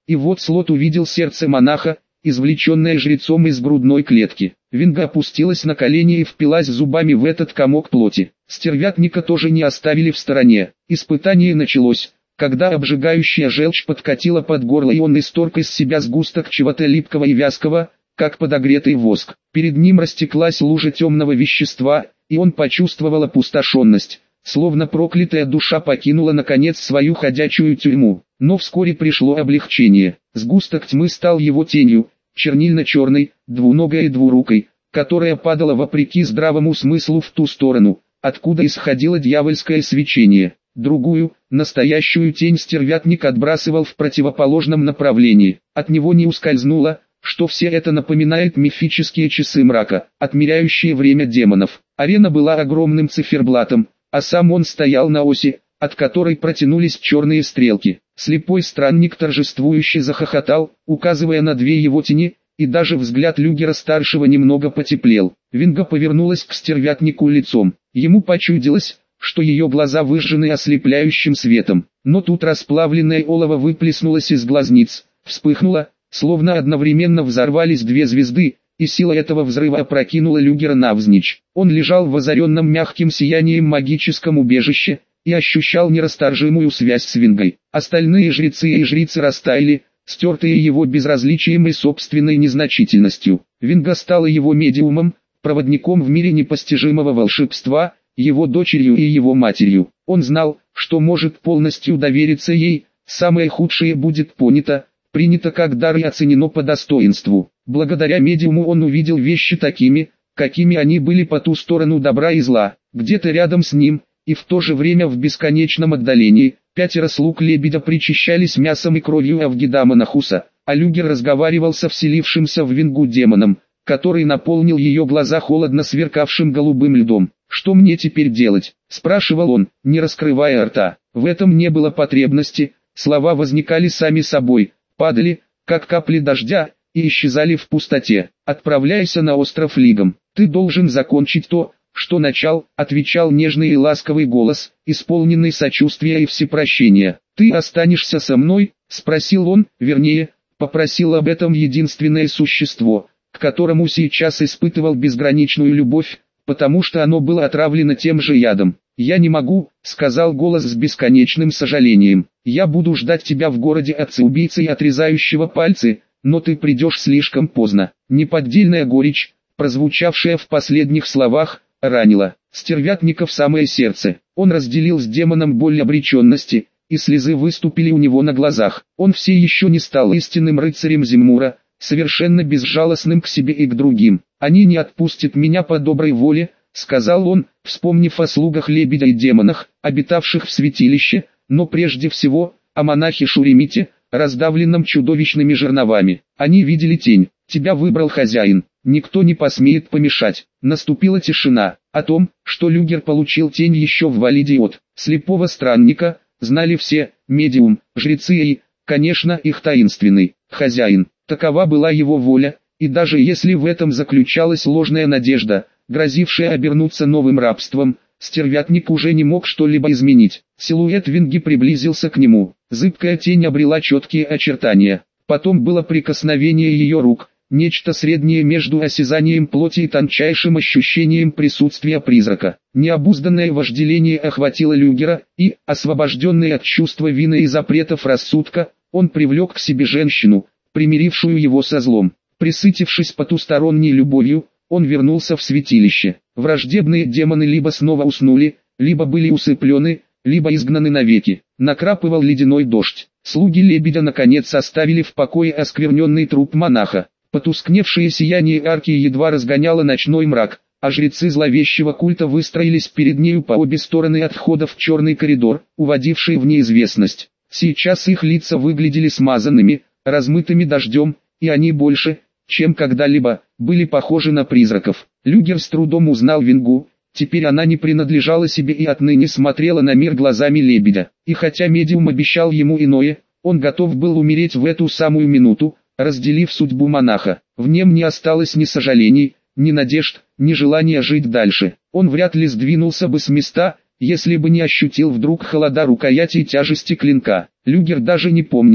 S1: и вот Слот увидел сердце монаха, извлеченное жрецом из грудной клетки. Винга опустилась на колени и впилась зубами в этот комок плоти. Стервятника тоже не оставили в стороне. Испытание началось, когда обжигающая желчь подкатила под горло, и он исторг из себя сгусток чего-то липкого и вязкого, как подогретый воск. Перед ним растеклась лужа темного вещества, и он почувствовал опустошенность, словно проклятая душа покинула наконец свою ходячую тюрьму. Но вскоре пришло облегчение. Сгусток тьмы стал его тенью, чернильно-черной, двуногой и двурукой, которая падала вопреки здравому смыслу в ту сторону, откуда исходило дьявольское свечение. Другую, настоящую тень стервятник отбрасывал в противоположном направлении. От него не ускользнуло, что все это напоминает мифические часы мрака, отмеряющие время демонов. Арена была огромным циферблатом, а сам он стоял на оси, от которой протянулись черные стрелки. Слепой странник торжествующе захохотал, указывая на две его тени, и даже взгляд Люгера-старшего немного потеплел. Винга повернулась к стервятнику лицом. Ему почудилось, что ее глаза выжжены ослепляющим светом. Но тут расплавленное олово выплеснулось из глазниц, вспыхнуло, словно одновременно взорвались две звезды, и сила этого взрыва опрокинула Люгера навзничь. Он лежал в озаренном мягким сиянием магическом убежище, и ощущал нерасторжимую связь с Вингой. Остальные жрецы и жрицы растаяли, стертые его безразличием и собственной незначительностью. Винга стала его медиумом, проводником в мире непостижимого волшебства, его дочерью и его матерью. Он знал, что может полностью довериться ей, самое худшее будет понято, принято как дар и оценено по достоинству. Благодаря медиуму он увидел вещи такими, какими они были по ту сторону добра и зла. Где-то рядом с ним, и в то же время в бесконечном отдалении, 5 слуг лебедя причащались мясом и кровью Авгидама Нахуса, а Люгер разговаривал со вселившимся в Вингу демоном, который наполнил ее глаза холодно сверкавшим голубым льдом. «Что мне теперь делать?» – спрашивал он, не раскрывая рта. В этом не было потребности, слова возникали сами собой, падали, как капли дождя, и исчезали в пустоте. «Отправляйся на остров Лигом. Ты должен закончить то, что начал», — отвечал нежный и ласковый голос, исполненный сочувствия и всепрощения. «Ты останешься со мной?» — спросил он, вернее, попросил об этом единственное существо, к которому сейчас испытывал безграничную любовь, потому что оно было отравлено тем же ядом. «Я не могу», — сказал голос с бесконечным сожалением. «Я буду ждать тебя в городе отца-убийцы и отрезающего пальцы, но ты придешь слишком поздно». Неподдельная горечь, прозвучавшая в последних словах, ранила стервятника в самое сердце. Он разделил с демоном боль обреченности, и слезы выступили у него на глазах. Он все еще не стал истинным рыцарем Земмура, совершенно безжалостным к себе и к другим. «Они не отпустят меня по доброй воле», — сказал он, вспомнив о слугах лебедя и демонах, обитавших в святилище, но прежде всего, о монахе Шуремите, раздавленном чудовищными жерновами. «Они видели тень. Тебя выбрал хозяин. Никто не посмеет помешать». Наступила тишина. О том, что Люгер получил тень еще в Валиде от слепого странника, знали все, медиум, жрецы и, конечно, их таинственный хозяин. Такова была его воля, и даже если в этом заключалась ложная надежда, грозившая обернуться новым рабством, стервятник уже не мог что-либо изменить. Силуэт Винги приблизился к нему. Зыбкая тень обрела четкие очертания. Потом было прикосновение ее рук, нечто среднее между осязанием плоти и тончайшим ощущением присутствия призрака. Необузданное вожделение охватило Люгера, и, освобожденный от чувства вины и запретов рассудка, он привлек к себе женщину, примирившую его со злом. Присытившись потусторонней любовью, он вернулся в святилище. Враждебные демоны либо снова уснули, либо были усыплены, либо изгнаны навеки. Накрапывал ледяной дождь. Слуги лебедя наконец оставили в покое оскверненный труп монаха. Потускневшее сияние арки едва разгоняло ночной мрак, а жрецы зловещего культа выстроились перед нею по обе стороны от входа в черный коридор, уводивший в неизвестность. Сейчас их лица выглядели смазанными, размытыми дождем, и они больше, чем когда-либо, были похожи на призраков. Люгер с трудом узнал Вингу, теперь она не принадлежала себе и отныне смотрела на мир глазами лебедя. И хотя медиум обещал ему иное, он готов был умереть в эту самую минуту, разделив судьбу монаха. В нем не осталось ни сожалений, ни надежд, ни желания жить дальше. Он вряд ли сдвинулся бы с места, если бы не ощутил вдруг холода рукояти и тяжести клинка. Люгер даже не помнил,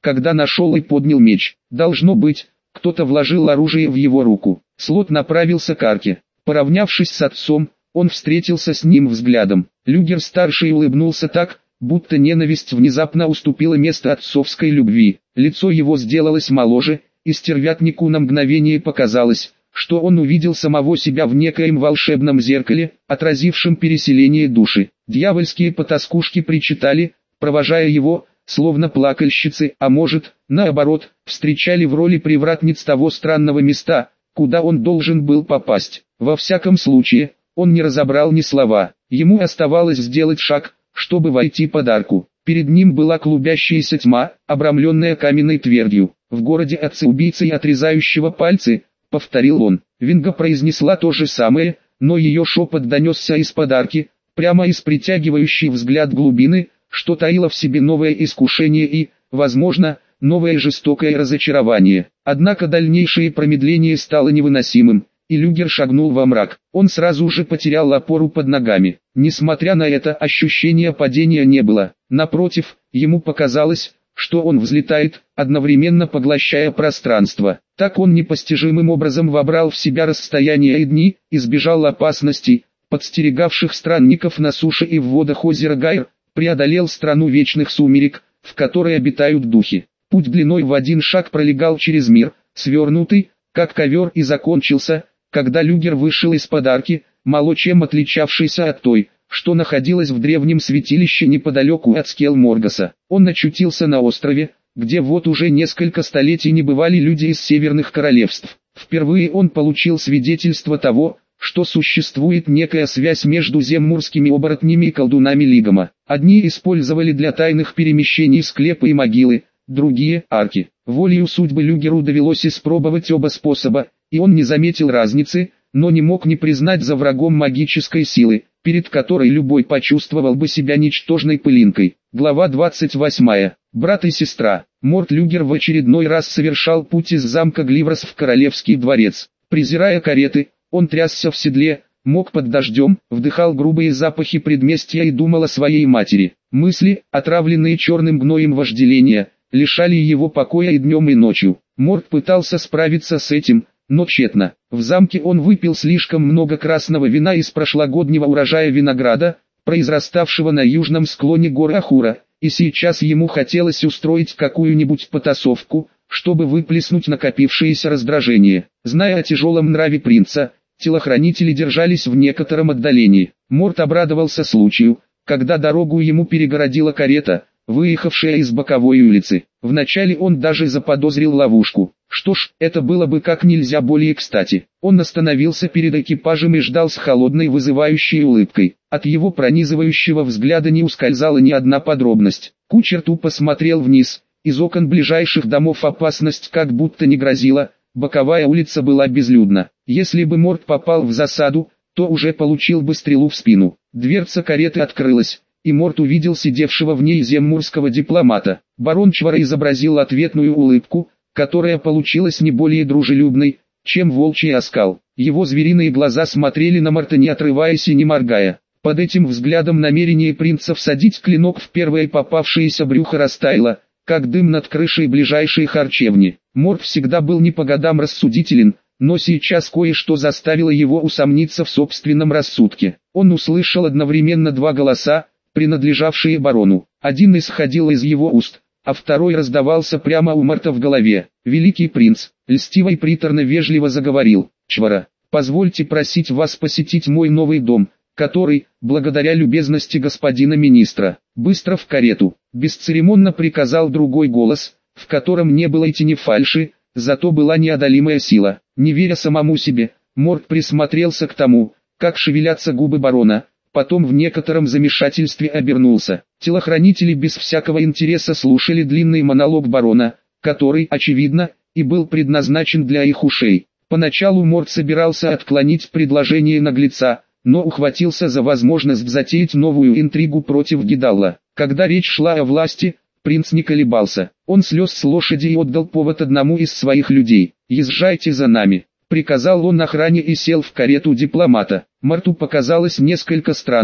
S1: когда нашел и поднял меч. Должно быть, кто-то вложил оружие в его руку. Слот направился к арке. Поравнявшись с отцом, он встретился с ним взглядом. Люгер-старший улыбнулся так, будто ненависть внезапно уступила место отцовской любви. Лицо его сделалось моложе, и стервятнику на мгновение показалось, что он увидел самого себя в некоем волшебном зеркале, отразившем переселение души. Дьявольские потаскушки причитали, провожая его, словно плакальщицы, а может, наоборот, встречали в роли привратниц того странного места, куда он должен был попасть. Во всяком случае, он не разобрал ни слова. Ему оставалось сделать шаг, чтобы войти под арку. Перед ним была клубящаяся тьма, обрамленная каменной твердью. В городе отца-убийцы и отрезающего пальцы, повторил он. Винга произнесла то же самое, но ее шепот донесся из-под арки, прямо из притягивающей взгляд глубины, что таило в себе новое искушение и, возможно, новое жестокое разочарование. Однако дальнейшее промедление стало невыносимым, и Люгер шагнул во мрак. Он сразу же потерял опору под ногами. Несмотря на это, ощущения падения не было. Напротив, ему показалось, что он взлетает, одновременно поглощая пространство. Так он непостижимым образом вобрал в себя расстояние и дни, избежал опасностей, подстерегавших странников на суше и в водах озера Гайр, преодолел страну вечных сумерек, в которой обитают духи. Путь длиной в один шаг пролегал через мир, свернутый, как ковер, и закончился, когда Люгер вышел из-под арки, мало чем отличавшийся от той, что находилась в древнем святилище неподалеку от скел Моргаса. Он очутился на острове, где вот уже несколько столетий не бывали люди из северных королевств. Впервые он получил свидетельство того, что существует некая связь между земмурскими оборотнями и колдунами Лигома. Одни использовали для тайных перемещений склепы и могилы, другие – арки. Волею судьбы Люгеру довелось испробовать оба способа, и он не заметил разницы, но не мог не признать за врагом магической силы, перед которой любой почувствовал бы себя ничтожной пылинкой. Глава 28. Брат и сестра. Морт Люгер в очередной раз совершал путь из замка Гливрос в королевский дворец. Презирая кареты, он трясся в седле, мок под дождем, вдыхал грубые запахи предместья и думал о своей матери. Мысли, отравленные черным гноем вожделения, лишали его покоя и днем и ночью. Морт пытался справиться с этим, но тщетно. В замке он выпил слишком много красного вина из прошлогоднего урожая винограда, произраставшего на южном склоне горы Ахура, и сейчас ему хотелось устроить какую-нибудь потасовку, чтобы выплеснуть накопившееся раздражение. Зная о тяжелом нраве принца, телохранители держались в некотором отдалении. Морт обрадовался случаю, когда дорогу ему перегородила карета, выехавшая из боковой улицы. Вначале он даже заподозрил ловушку. Что ж, это было бы как нельзя более кстати. Он остановился перед экипажем и ждал с холодной вызывающей улыбкой. От его пронизывающего взгляда не ускользала ни одна подробность. Кучер тупо смотрел вниз. Из окон ближайших домов опасность как будто не грозила, боковая улица была безлюдна. Если бы Морт попал в засаду, то уже получил бы стрелу в спину. Дверца кареты открылась, и Морт увидел сидевшего в ней земмурского дипломата. Барон Чвара изобразил ответную улыбку, которая получилась не более дружелюбной, чем волчий оскал. Его звериные глаза смотрели на Морта не отрываясь и не моргая. Под этим взглядом намерение принца всадить клинок в первое попавшееся брюхо растаяло, как дым над крышей ближайшей харчевни. Морт всегда был не по годам рассудителен, но сейчас кое-что заставило его усомниться в собственном рассудке. Он услышал одновременно два голоса, принадлежавшие барону. Один исходил из его уст, а второй раздавался прямо у Морта в голове. «Великий принц», — льстиво и приторно-вежливо заговорил, — «Чвара, позвольте просить вас посетить мой новый дом, который, благодаря любезности господина министра, быстро в карету», — бесцеремонно приказал другой голос, в котором не было и тени фальши, зато была неодолимая сила. Не веря самому себе, Морт присмотрелся к тому, как шевелятся губы барона, потом в некотором замешательстве обернулся. Телохранители без всякого интереса слушали длинный монолог барона, который, очевидно, и был предназначен для их ушей. Поначалу Морт собирался отклонить предложение наглеца, но ухватился за возможность затеять новую интригу против Гидалла. Когда речь шла о власти, принц не колебался. Он слез с лошади и отдал повод одному из своих людей. «Езжайте за нами», — приказал он охране и сел в карету дипломата. Морту показалось несколько странным,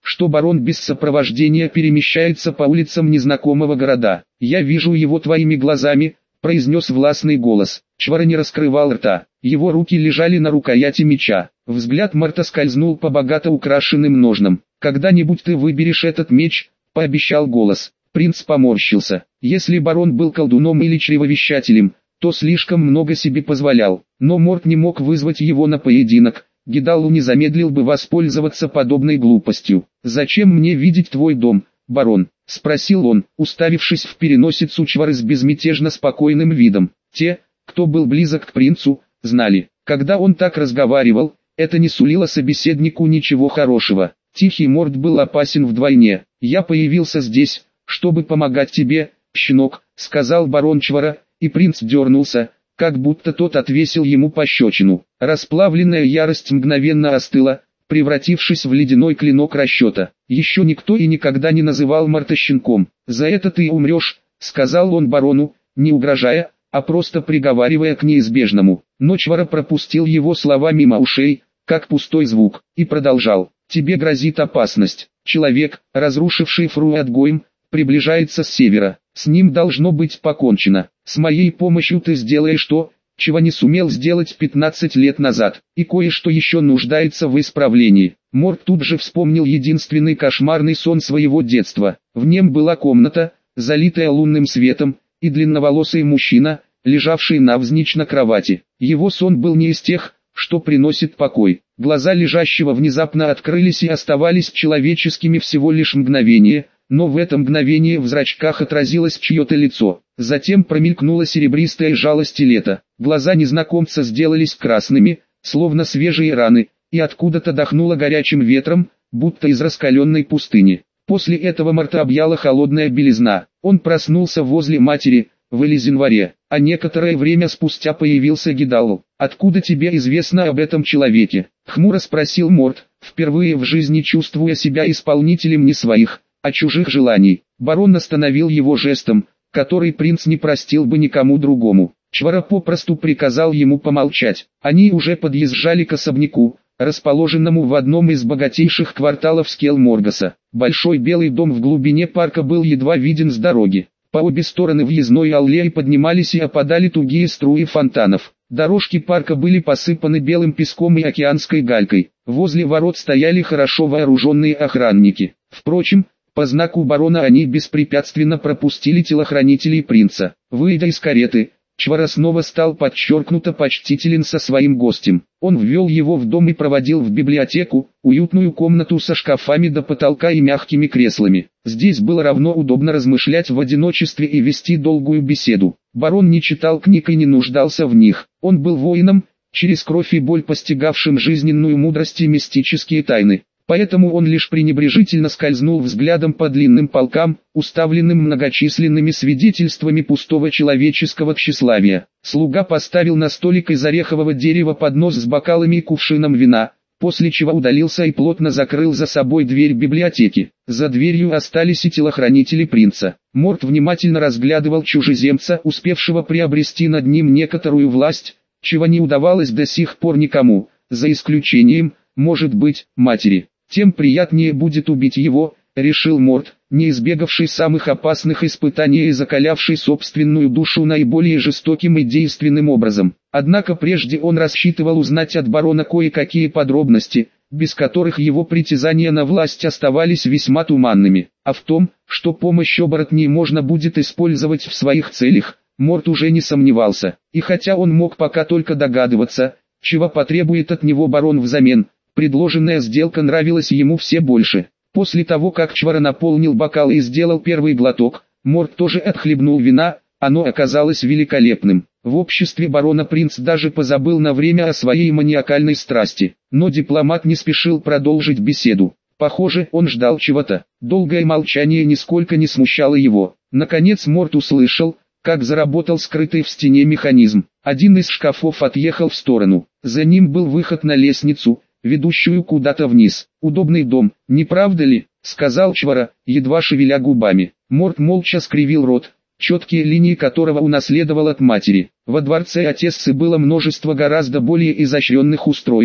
S1: что барон без сопровождения перемещается по улицам незнакомого города. «Я вижу его твоими глазами», — произнес властный голос. Чвара не раскрывал рта. Его руки лежали на рукояти меча. Взгляд Марта скользнул по богато украшенным ножнам. «Когда-нибудь ты выберешь этот меч», — пообещал голос. Принц поморщился. Если барон был колдуном или чревовещателем, то слишком много себе позволял. Но Морт не мог вызвать его на поединок. Гидалу не замедлил бы воспользоваться подобной глупостью. «Зачем мне видеть твой дом, барон?» — спросил он, уставившись в переносицу Чвары с безмятежно спокойным видом. Те, кто был близок к принцу, знали, когда он так разговаривал, это не сулило собеседнику ничего хорошего. Тихий Морт был опасен вдвойне. «Я появился здесь, чтобы помогать тебе, щенок», — сказал барон Чвара, и принц дернулся, как будто тот отвесил ему пощечину. Расплавленная ярость мгновенно остыла, превратившись в ледяной клинок расчета. «Еще никто и никогда не называл Марта щенком. За это ты умрешь», — сказал он барону, не угрожая, а просто приговаривая к неизбежному. Но Чвара пропустил его слова мимо ушей, как пустой звук, и продолжал. «Тебе грозит опасность. Человек, разрушивший Фруэдгойм, приближается с севера. С ним должно быть покончено. С моей помощью ты сделаешь то, чего не сумел сделать 15 лет назад, и кое-что еще нуждается в исправлении». Морт тут же вспомнил единственный кошмарный сон своего детства. В нем была комната, залитая лунным светом, и длинноволосый мужчина, лежавший навзничь на кровати. Его сон был не из тех, что приносит покой. Глаза лежащего внезапно открылись и оставались человеческими всего лишь мгновение, но в это мгновение в зрачках отразилось чье-то лицо. Затем промелькнула серебристая жалость лета. Глаза незнакомца сделались красными, словно свежие раны, и откуда-то дохнуло горячим ветром, будто из раскаленной пустыни. После этого Марта объяла холодная белизна. Он проснулся возле матери, в Элизинваре, а некоторое время спустя появился Гидалл. «Откуда тебе известно об этом человеке?» — хмуро спросил Морт, впервые в жизни чувствуя себя исполнителем не своих, а чужих желаний. Барон остановил его жестом, который принц не простил бы никому другому. Чвара попросту приказал ему помолчать. Они уже подъезжали к особняку, расположенному в одном из богатейших кварталов Скелл-Моргаса. Большой белый дом в глубине парка был едва виден с дороги. По обе стороны въездной аллеи поднимались и опадали тугие струи фонтанов. Дорожки парка были посыпаны белым песком и океанской галькой. Возле ворот стояли хорошо вооруженные охранники. Впрочем, по знаку барона они беспрепятственно пропустили телохранителей принца. Выйдя из кареты, Чвара снова стал подчеркнуто почтителен со своим гостем. Он ввел его в дом и проводил в библиотеку, уютную комнату со шкафами до потолка и мягкими креслами. Здесь было равно удобно размышлять в одиночестве и вести долгую беседу. Барон не читал книг и не нуждался в них. Он был воином, через кровь и боль постигавшим жизненную мудрость и мистические тайны. Поэтому он лишь пренебрежительно скользнул взглядом по длинным полкам, уставленным многочисленными свидетельствами пустого человеческого тщеславия. Слуга поставил на столик из орехового дерева поднос с бокалами и кувшином вина, после чего удалился и плотно закрыл за собой дверь библиотеки. За дверью остались и телохранители принца. Морт внимательно разглядывал чужеземца, успевшего приобрести над ним некоторую власть, чего не удавалось до сих пор никому, за исключением, может быть, матери. «Тем приятнее будет убить его», — решил Морт, не избегавший самых опасных испытаний и закалявший собственную душу наиболее жестоким и действенным образом. Однако прежде он рассчитывал узнать от барона кое-какие подробности, без которых его притязания на власть оставались весьма туманными. А в том, что помощь оборотней можно будет использовать в своих целях, Морт уже не сомневался. И хотя он мог пока только догадываться, чего потребует от него барон взамен, предложенная сделка нравилась ему все больше. После того, как Чвара наполнил бокал и сделал первый глоток, Морт тоже отхлебнул вина, оно оказалось великолепным. В обществе барона принц даже позабыл на время о своей маниакальной страсти. Но дипломат не спешил продолжить беседу. Похоже, он ждал чего-то. Долгое молчание нисколько не смущало его. Наконец Морт услышал, как заработал скрытый в стене механизм. Один из шкафов отъехал в сторону. За ним был выход на лестницу, ведущую куда-то вниз. «Удобный дом, не правда ли?» — сказал Чвара, едва шевеля губами. Морт молча скривил рот, четкие линии которого унаследовал от матери. Во дворце Отессы было множество гораздо более изощренных устройств.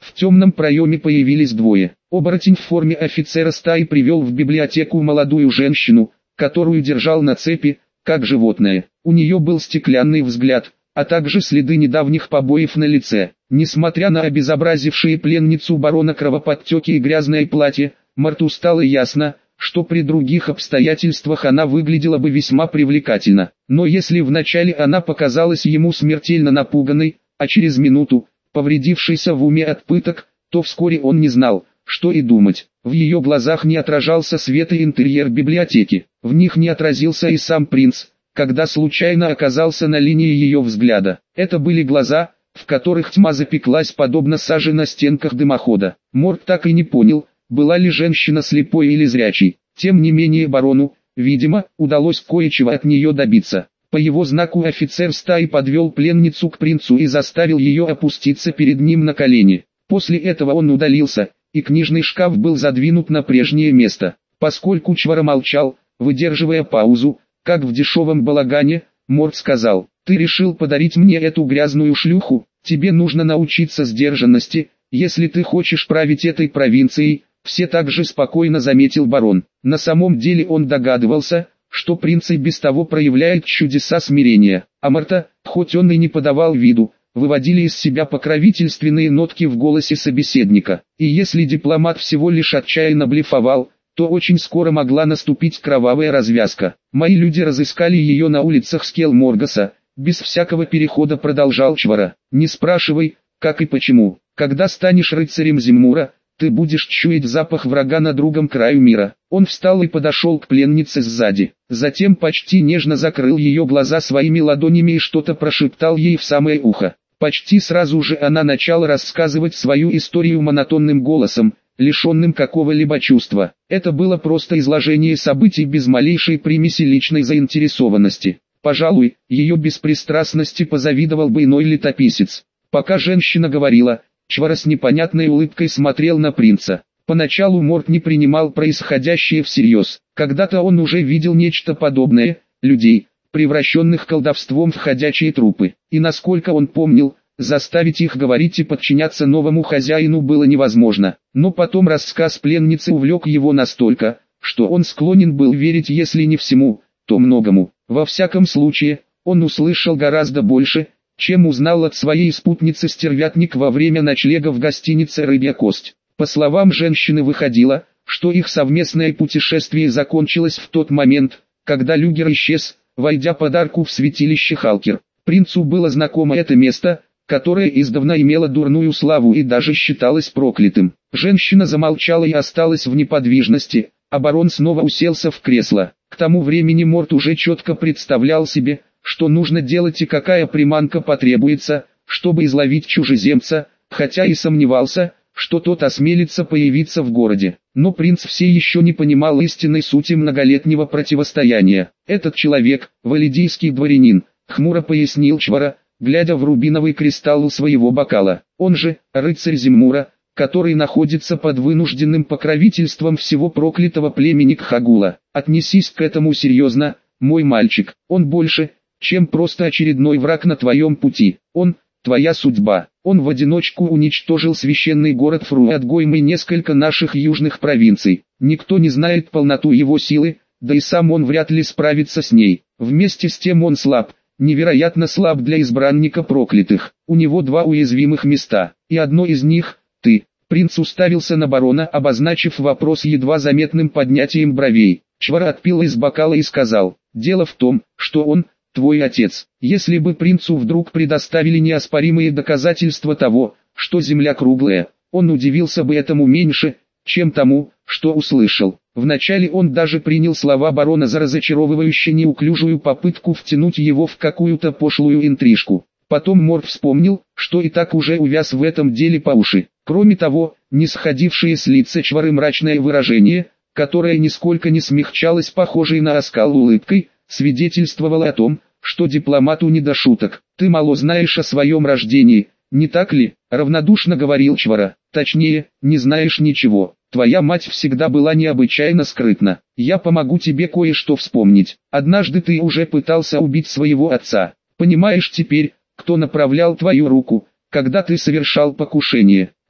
S1: В темном проеме появились двое. Оборотень в форме офицера стаи привел в библиотеку молодую женщину, которую держал на цепи, как животное. У нее был стеклянный взгляд, а также следы недавних побоев на лице. Несмотря на обезобразившие пленницу барона кровоподтеки и грязное платье, Морту стало ясно, что при других обстоятельствах она выглядела бы весьма привлекательно. Но если вначале она показалась ему смертельно напуганной, а через минуту, повредившейся в уме от пыток, то вскоре он не знал, что и думать. В ее глазах не отражался свет и интерьер библиотеки. В них не отразился и сам принц, когда случайно оказался на линии ее взгляда. Это были глаза, в которых тьма запеклась подобно саже на стенках дымохода. Морт так и не понял, была ли женщина слепой или зрячей. Тем не менее барону, видимо, удалось кое-чего от нее добиться. По его знаку офицер стаи подвел пленницу к принцу и заставил ее опуститься перед ним на колени. После этого он удалился, и книжный шкаф был задвинут на прежнее место. Поскольку Чвара молчал, выдерживая паузу, как в дешевом балагане, Морт сказал: «Ты решил подарить мне эту грязную шлюху? Тебе нужно научиться сдержанности, если ты хочешь править этой провинцией». Все так же спокойно заметил барон. На самом деле он догадывался, что принц и без того проявляет чудеса смирения. А Марта, хоть он и не подавал виду, выводили из себя покровительственные нотки в голосе собеседника. И если дипломат всего лишь отчаянно блефовал, то очень скоро могла наступить кровавая развязка. «Мои люди разыскали ее на улицах Скелл-Моргаса», без всякого перехода продолжал Чвара. «Не спрашивай, как и почему. Когда станешь рыцарем Земмура, ты будешь чуять запах врага на другом краю мира». Он встал и подошел к пленнице сзади. Затем почти нежно закрыл ее глаза своими ладонями и что-то прошептал ей в самое ухо. Почти сразу же она начала рассказывать свою историю монотонным голосом, лишенным какого-либо чувства. Это было просто изложение событий без малейшей примеси личной заинтересованности. Пожалуй, ее беспристрастности позавидовал бы иной летописец. Пока женщина говорила, Чвара с непонятной улыбкой смотрел на принца. Поначалу Морт не принимал происходящее всерьез. Когда-то он уже видел нечто подобное, людей, превращенных колдовством в ходячие трупы. И насколько он помнил, заставить их говорить и подчиняться новому хозяину было невозможно. Но потом рассказ пленницы увлек его настолько, что он склонен был верить если не всему, то многому. Во всяком случае, он услышал гораздо больше, чем узнал от своей спутницы Стервятник во время ночлега в гостинице «Рыбья кость». По словам женщины выходило, что их совместное путешествие закончилось в тот момент, когда Люгер исчез, войдя под арку в святилище Халкер. Принцу было знакомо это место, которое издавна имело дурную славу и даже считалось проклятым. Женщина замолчала и осталась в неподвижности, а барон снова уселся в кресло. К тому времени Морт уже четко представлял себе, что нужно делать и какая приманка потребуется, чтобы изловить чужеземца, хотя и сомневался, что тот осмелится появиться в городе. Но принц все еще не понимал истинной сути многолетнего противостояния. «Этот человек, валидийский дворянин», — хмуро пояснил Чвара, глядя в рубиновый кристалл у своего бокала. «Он же, рыцарь Земмура, который находится под вынужденным покровительством всего проклятого племени Кхагула. Отнесись к этому серьезно, мой мальчик. Он больше, чем просто очередной враг на твоем пути. Он — твоя судьба». Он в одиночку уничтожил священный город Фруадгойм и несколько наших южных провинций. Никто не знает полноту его силы, да и сам он вряд ли справится с ней. Вместе с тем он слаб, невероятно слаб для избранника проклятых. У него два уязвимых места, и одно из них — ты. Принц уставился на барона, обозначив вопрос едва заметным поднятием бровей. Чвара отпил из бокала и сказал: «Дело в том, что он — твой отец». Если бы принцу вдруг предоставили неоспоримые доказательства того, что земля круглая, он удивился бы этому меньше, чем тому, что услышал. Вначале он даже принял слова барона за разочаровывающе неуклюжую попытку втянуть его в какую-то пошлую интрижку. Потом Морт вспомнил, что и так уже увяз в этом деле по уши. Кроме того, не сходившее с лица Чвары мрачное выражение, которое нисколько не смягчалось похожей на оскал улыбкой, свидетельствовало о том, что дипломату не до шуток. «Ты мало знаешь о своем рождении, не так ли?» — равнодушно говорил Чвара. «Точнее, не знаешь ничего. Твоя мать всегда была необычайно скрытна. Я помогу тебе кое-что вспомнить. Однажды ты уже пытался убить своего отца. Понимаешь теперь, кто направлял твою руку, когда ты совершал покушение?»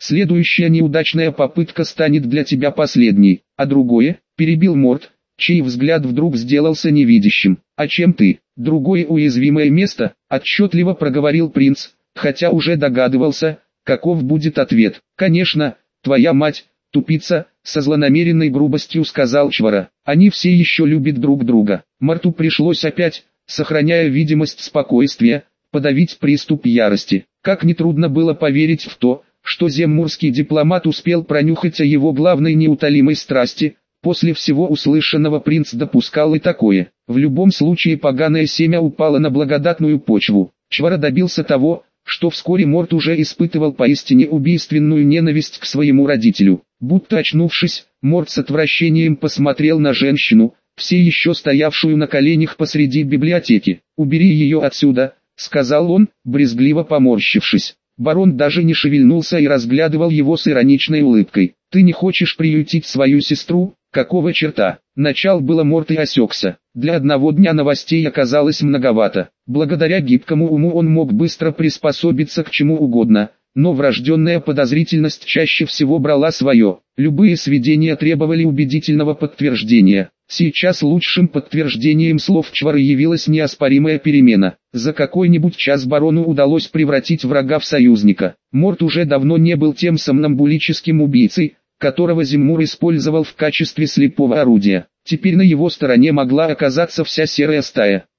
S1: Следующая неудачная попытка станет для тебя последней, а другое, перебил Морт, чей взгляд вдруг сделался невидящим. А чем ты? Другое уязвимое место, отчетливо проговорил принц, хотя уже догадывался, каков будет ответ. Конечно, твоя мать, тупица, со злонамеренной грубостью сказал Чвара. Они все еще любят друг друга. Морту пришлось опять, сохраняя видимость спокойствия, подавить приступ ярости. Как нетрудно было поверить в то, что земмурский дипломат успел пронюхать о его главной неутолимой страсти. После всего услышанного принц допускал и такое. В любом случае поганое семя упало на благодатную почву. Чвара добился того, что вскоре Морт уже испытывал поистине убийственную ненависть к своему родителю. Будто очнувшись, Морт с отвращением посмотрел на женщину, все еще стоявшую на коленях посреди библиотеки. «Убери ее отсюда», — сказал он, брезгливо поморщившись. Барон даже не шевельнулся и разглядывал его с ироничной улыбкой. «Ты не хочешь приютить свою сестру? Какого черта?» Начал было Морт и осекся. Для одного дня новостей оказалось многовато. Благодаря гибкому уму он мог быстро приспособиться к чему угодно, но врожденная подозрительность чаще всего брала свое. Любые сведения требовали убедительного подтверждения. Сейчас лучшим подтверждением слов Чвары явилась неоспоримая перемена. За какой-нибудь час барону удалось превратить врага в союзника. Морт уже давно не был тем сомнамбулическим убийцей, которого Земмур использовал в качестве слепого орудия. Теперь на его стороне могла оказаться вся серая стая.